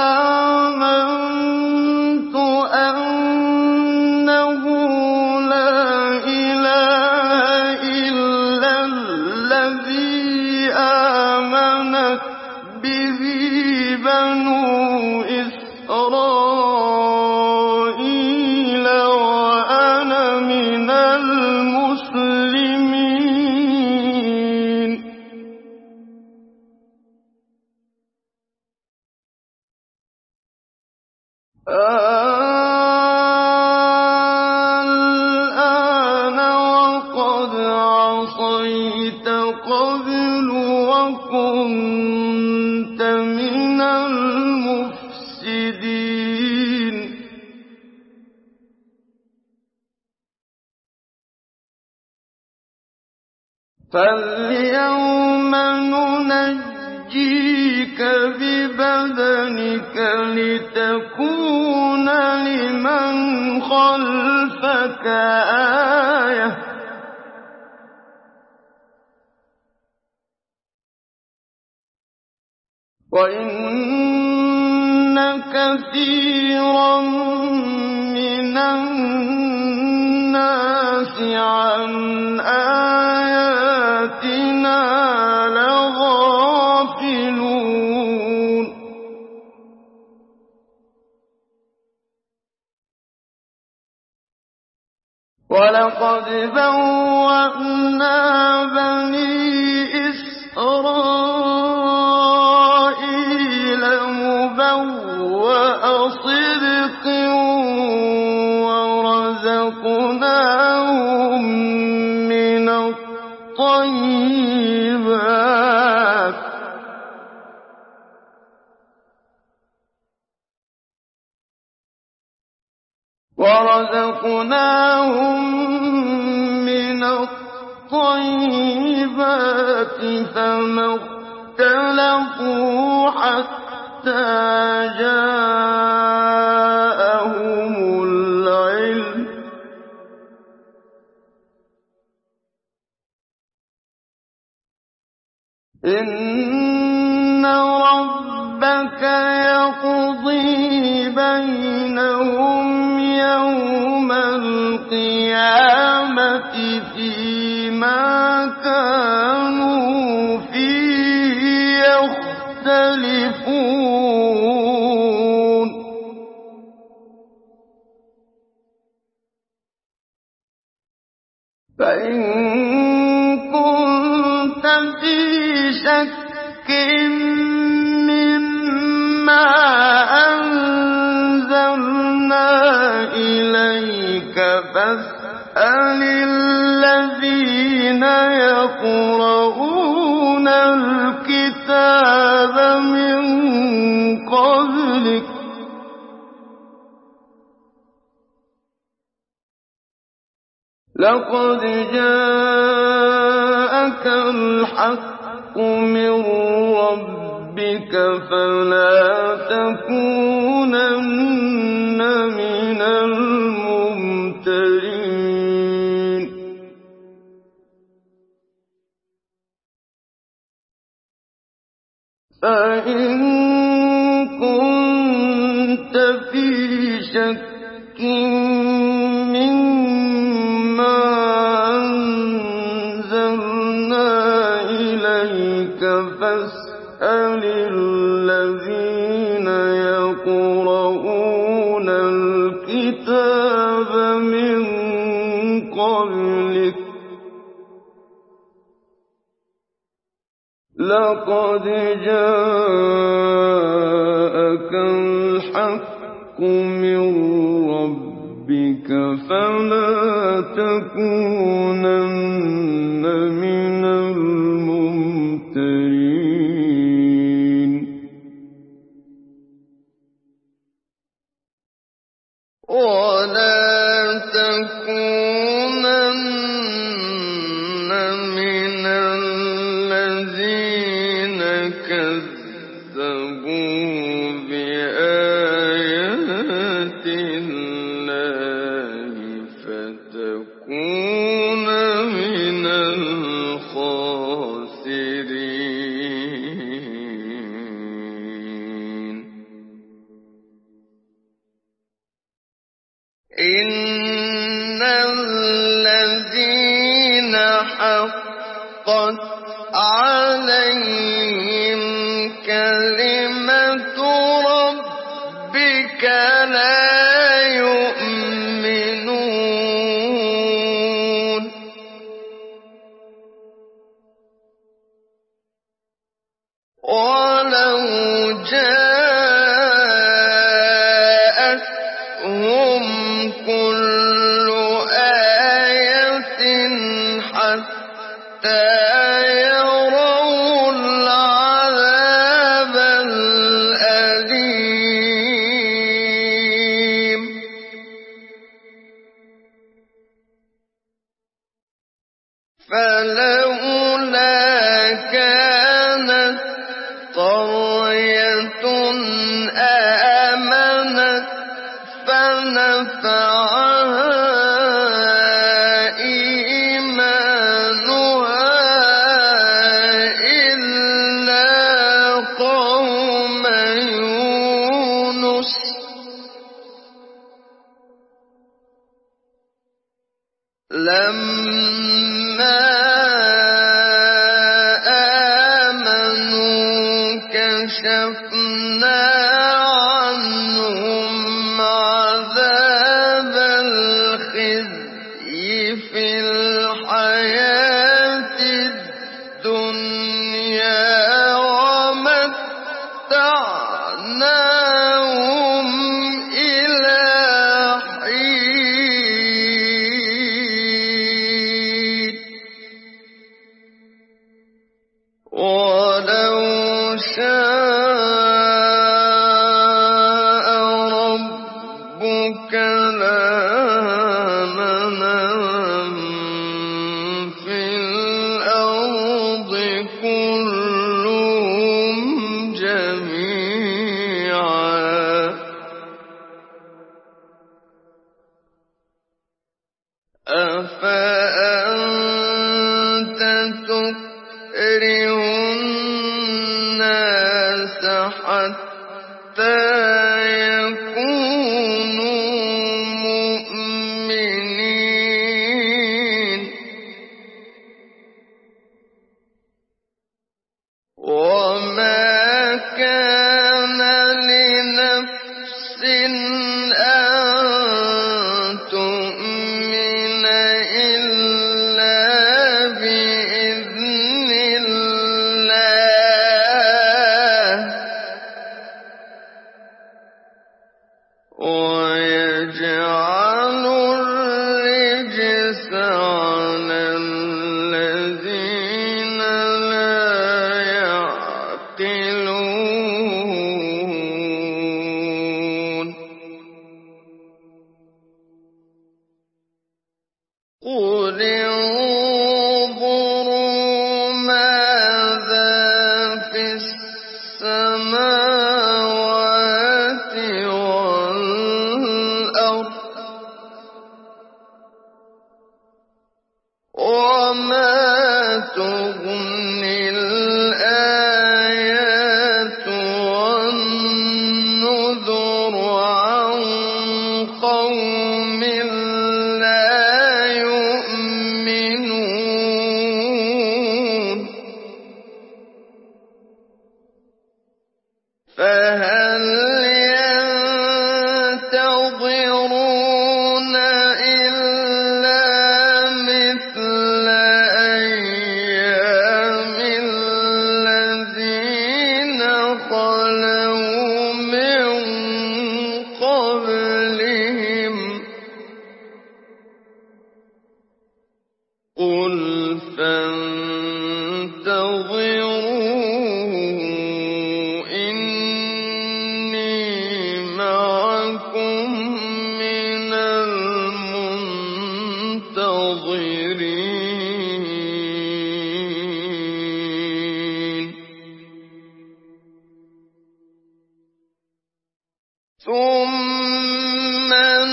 آمنت أنه لا إله إلا الذي آمنت به بنو إسرائيل وأنا من المسلمين الآن وقد عصيت قبل وكنت من المفسدين فاليوم ننجيك ببدنك لتكون لمن خلفك آية وإن كثيرا من الناس عن آياتنا لغافلون ولقد بوأنا بني إسرائيل مبوأ صدق ورزقناهم من الطيبات ورزقناهم من الطيبات فما اختلفوا حتى جاءهم العلم إن ربك يقضي بينهم يوم القيامة فيما كانوا فيه يختلفون فإن كنت في شك مما أنزلنا إليك فاسأل الذين يقرؤون الكتاب من قبلك لقد جاءك الحق من ربك فلا تكونن من الممترين فإن كنت في شك مما أنزلنا إليك فاسأل الذين يقرؤون الكتاب من قبلك لقد جاءك الحق من ربك فلا تكونن من الممترين ولا تكونن من الذين كذبوا بآيات الله فتكون من الخاسرين إن الذين حقت عليهم كلمة ربك لا يؤمنون ولو جاءتهم كل آية حتى يروا العذاب الأليم فلولا كانت قرية آمنت فنفعها إيمانها إلا قوم يونس لما آمنوا كشفنا عنهم عذاب الخزي في الحياة الدنيا ومتعناهم إلى حين ولو شاء ربك لآمن من في الأرض كلهم جميعا أفأنت تكره الناس حتى يكونوا مؤمنين وما كان لنفس أن تؤمن إلا بإذن الله ويجعل الرجس على الذين لا يعقلون قل انظروا ماذا ينتظرون إلا مثل أيام الذين خلوا من قبلهم قل فانتظروا إني معكم من المنتظرين ثم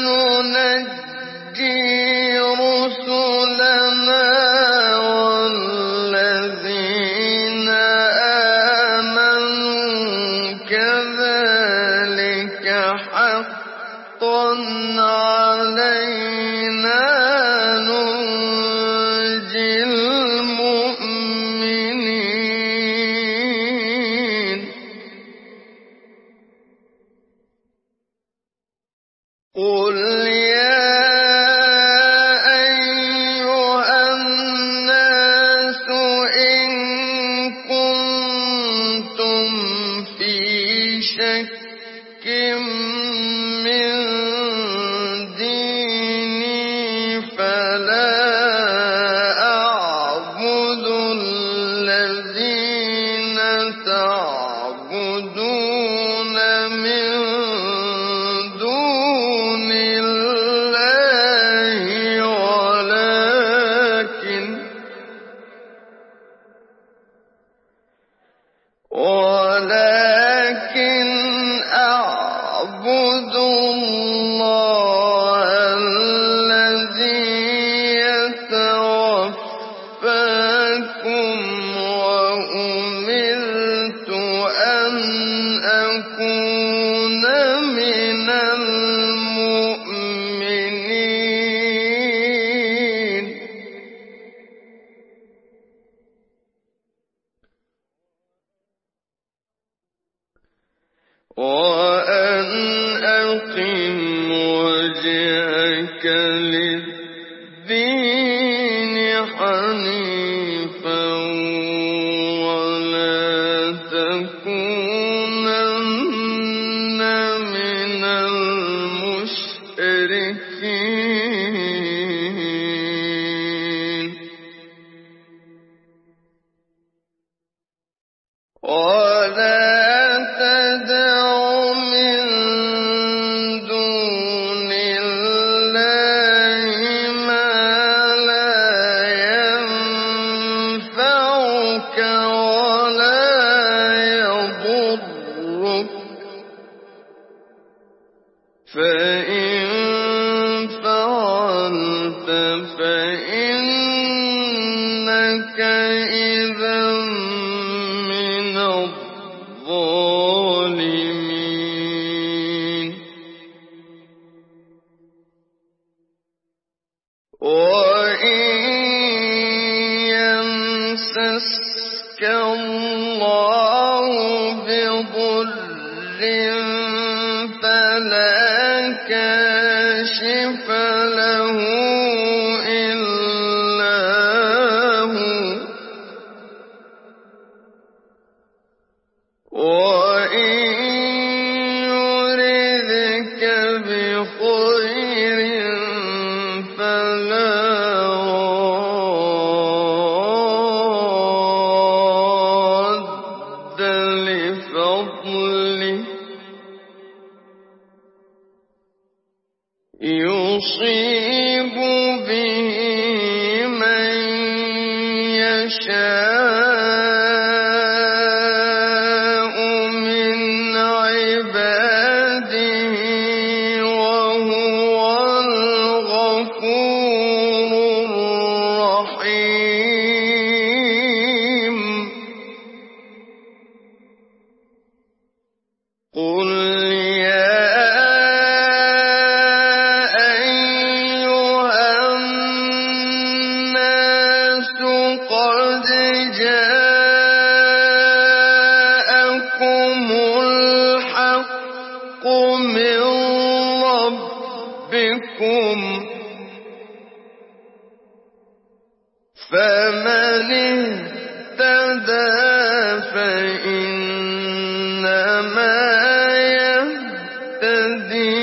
ننجي رسلنا والذين آمنوا كذلك حقا علينا ننجي المؤمنين قل يا أيها الناس إن كنتم في شك من ديني فلا أعبد الذين تعبدون من دون الله ولكن ولكن أعبد الله الذي يتوفاكم وأمرت أن أكون من المؤمنين وأن أقم وجهك للدين حنيفا ولا تكونن من المشركين ولا تدع من دون الله ما لا ينفعك ولا يضرك فإن فعلت فإنك إذا من الظالمين وإن يمسسك الله بضر فلا كاشف له إلا هو وإن يردك بخير فلا راد لفضله يصيب به من يشاء من عباده وهو الغفور الرحيم قل يا أيها ربكم فمن اهتدى فإنما يهتدي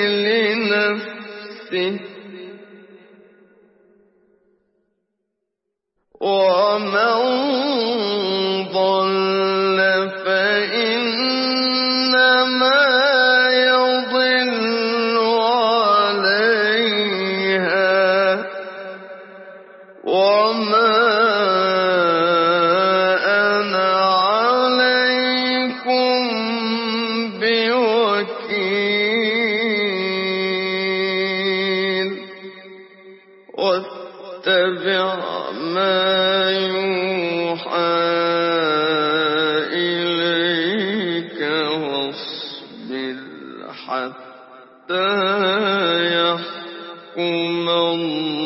لنفسه ومن ضل فإنما يضل عليها وما أنا عليكم بوكيل واتبع ما يوحى إليك واصبر حتى يحكم الله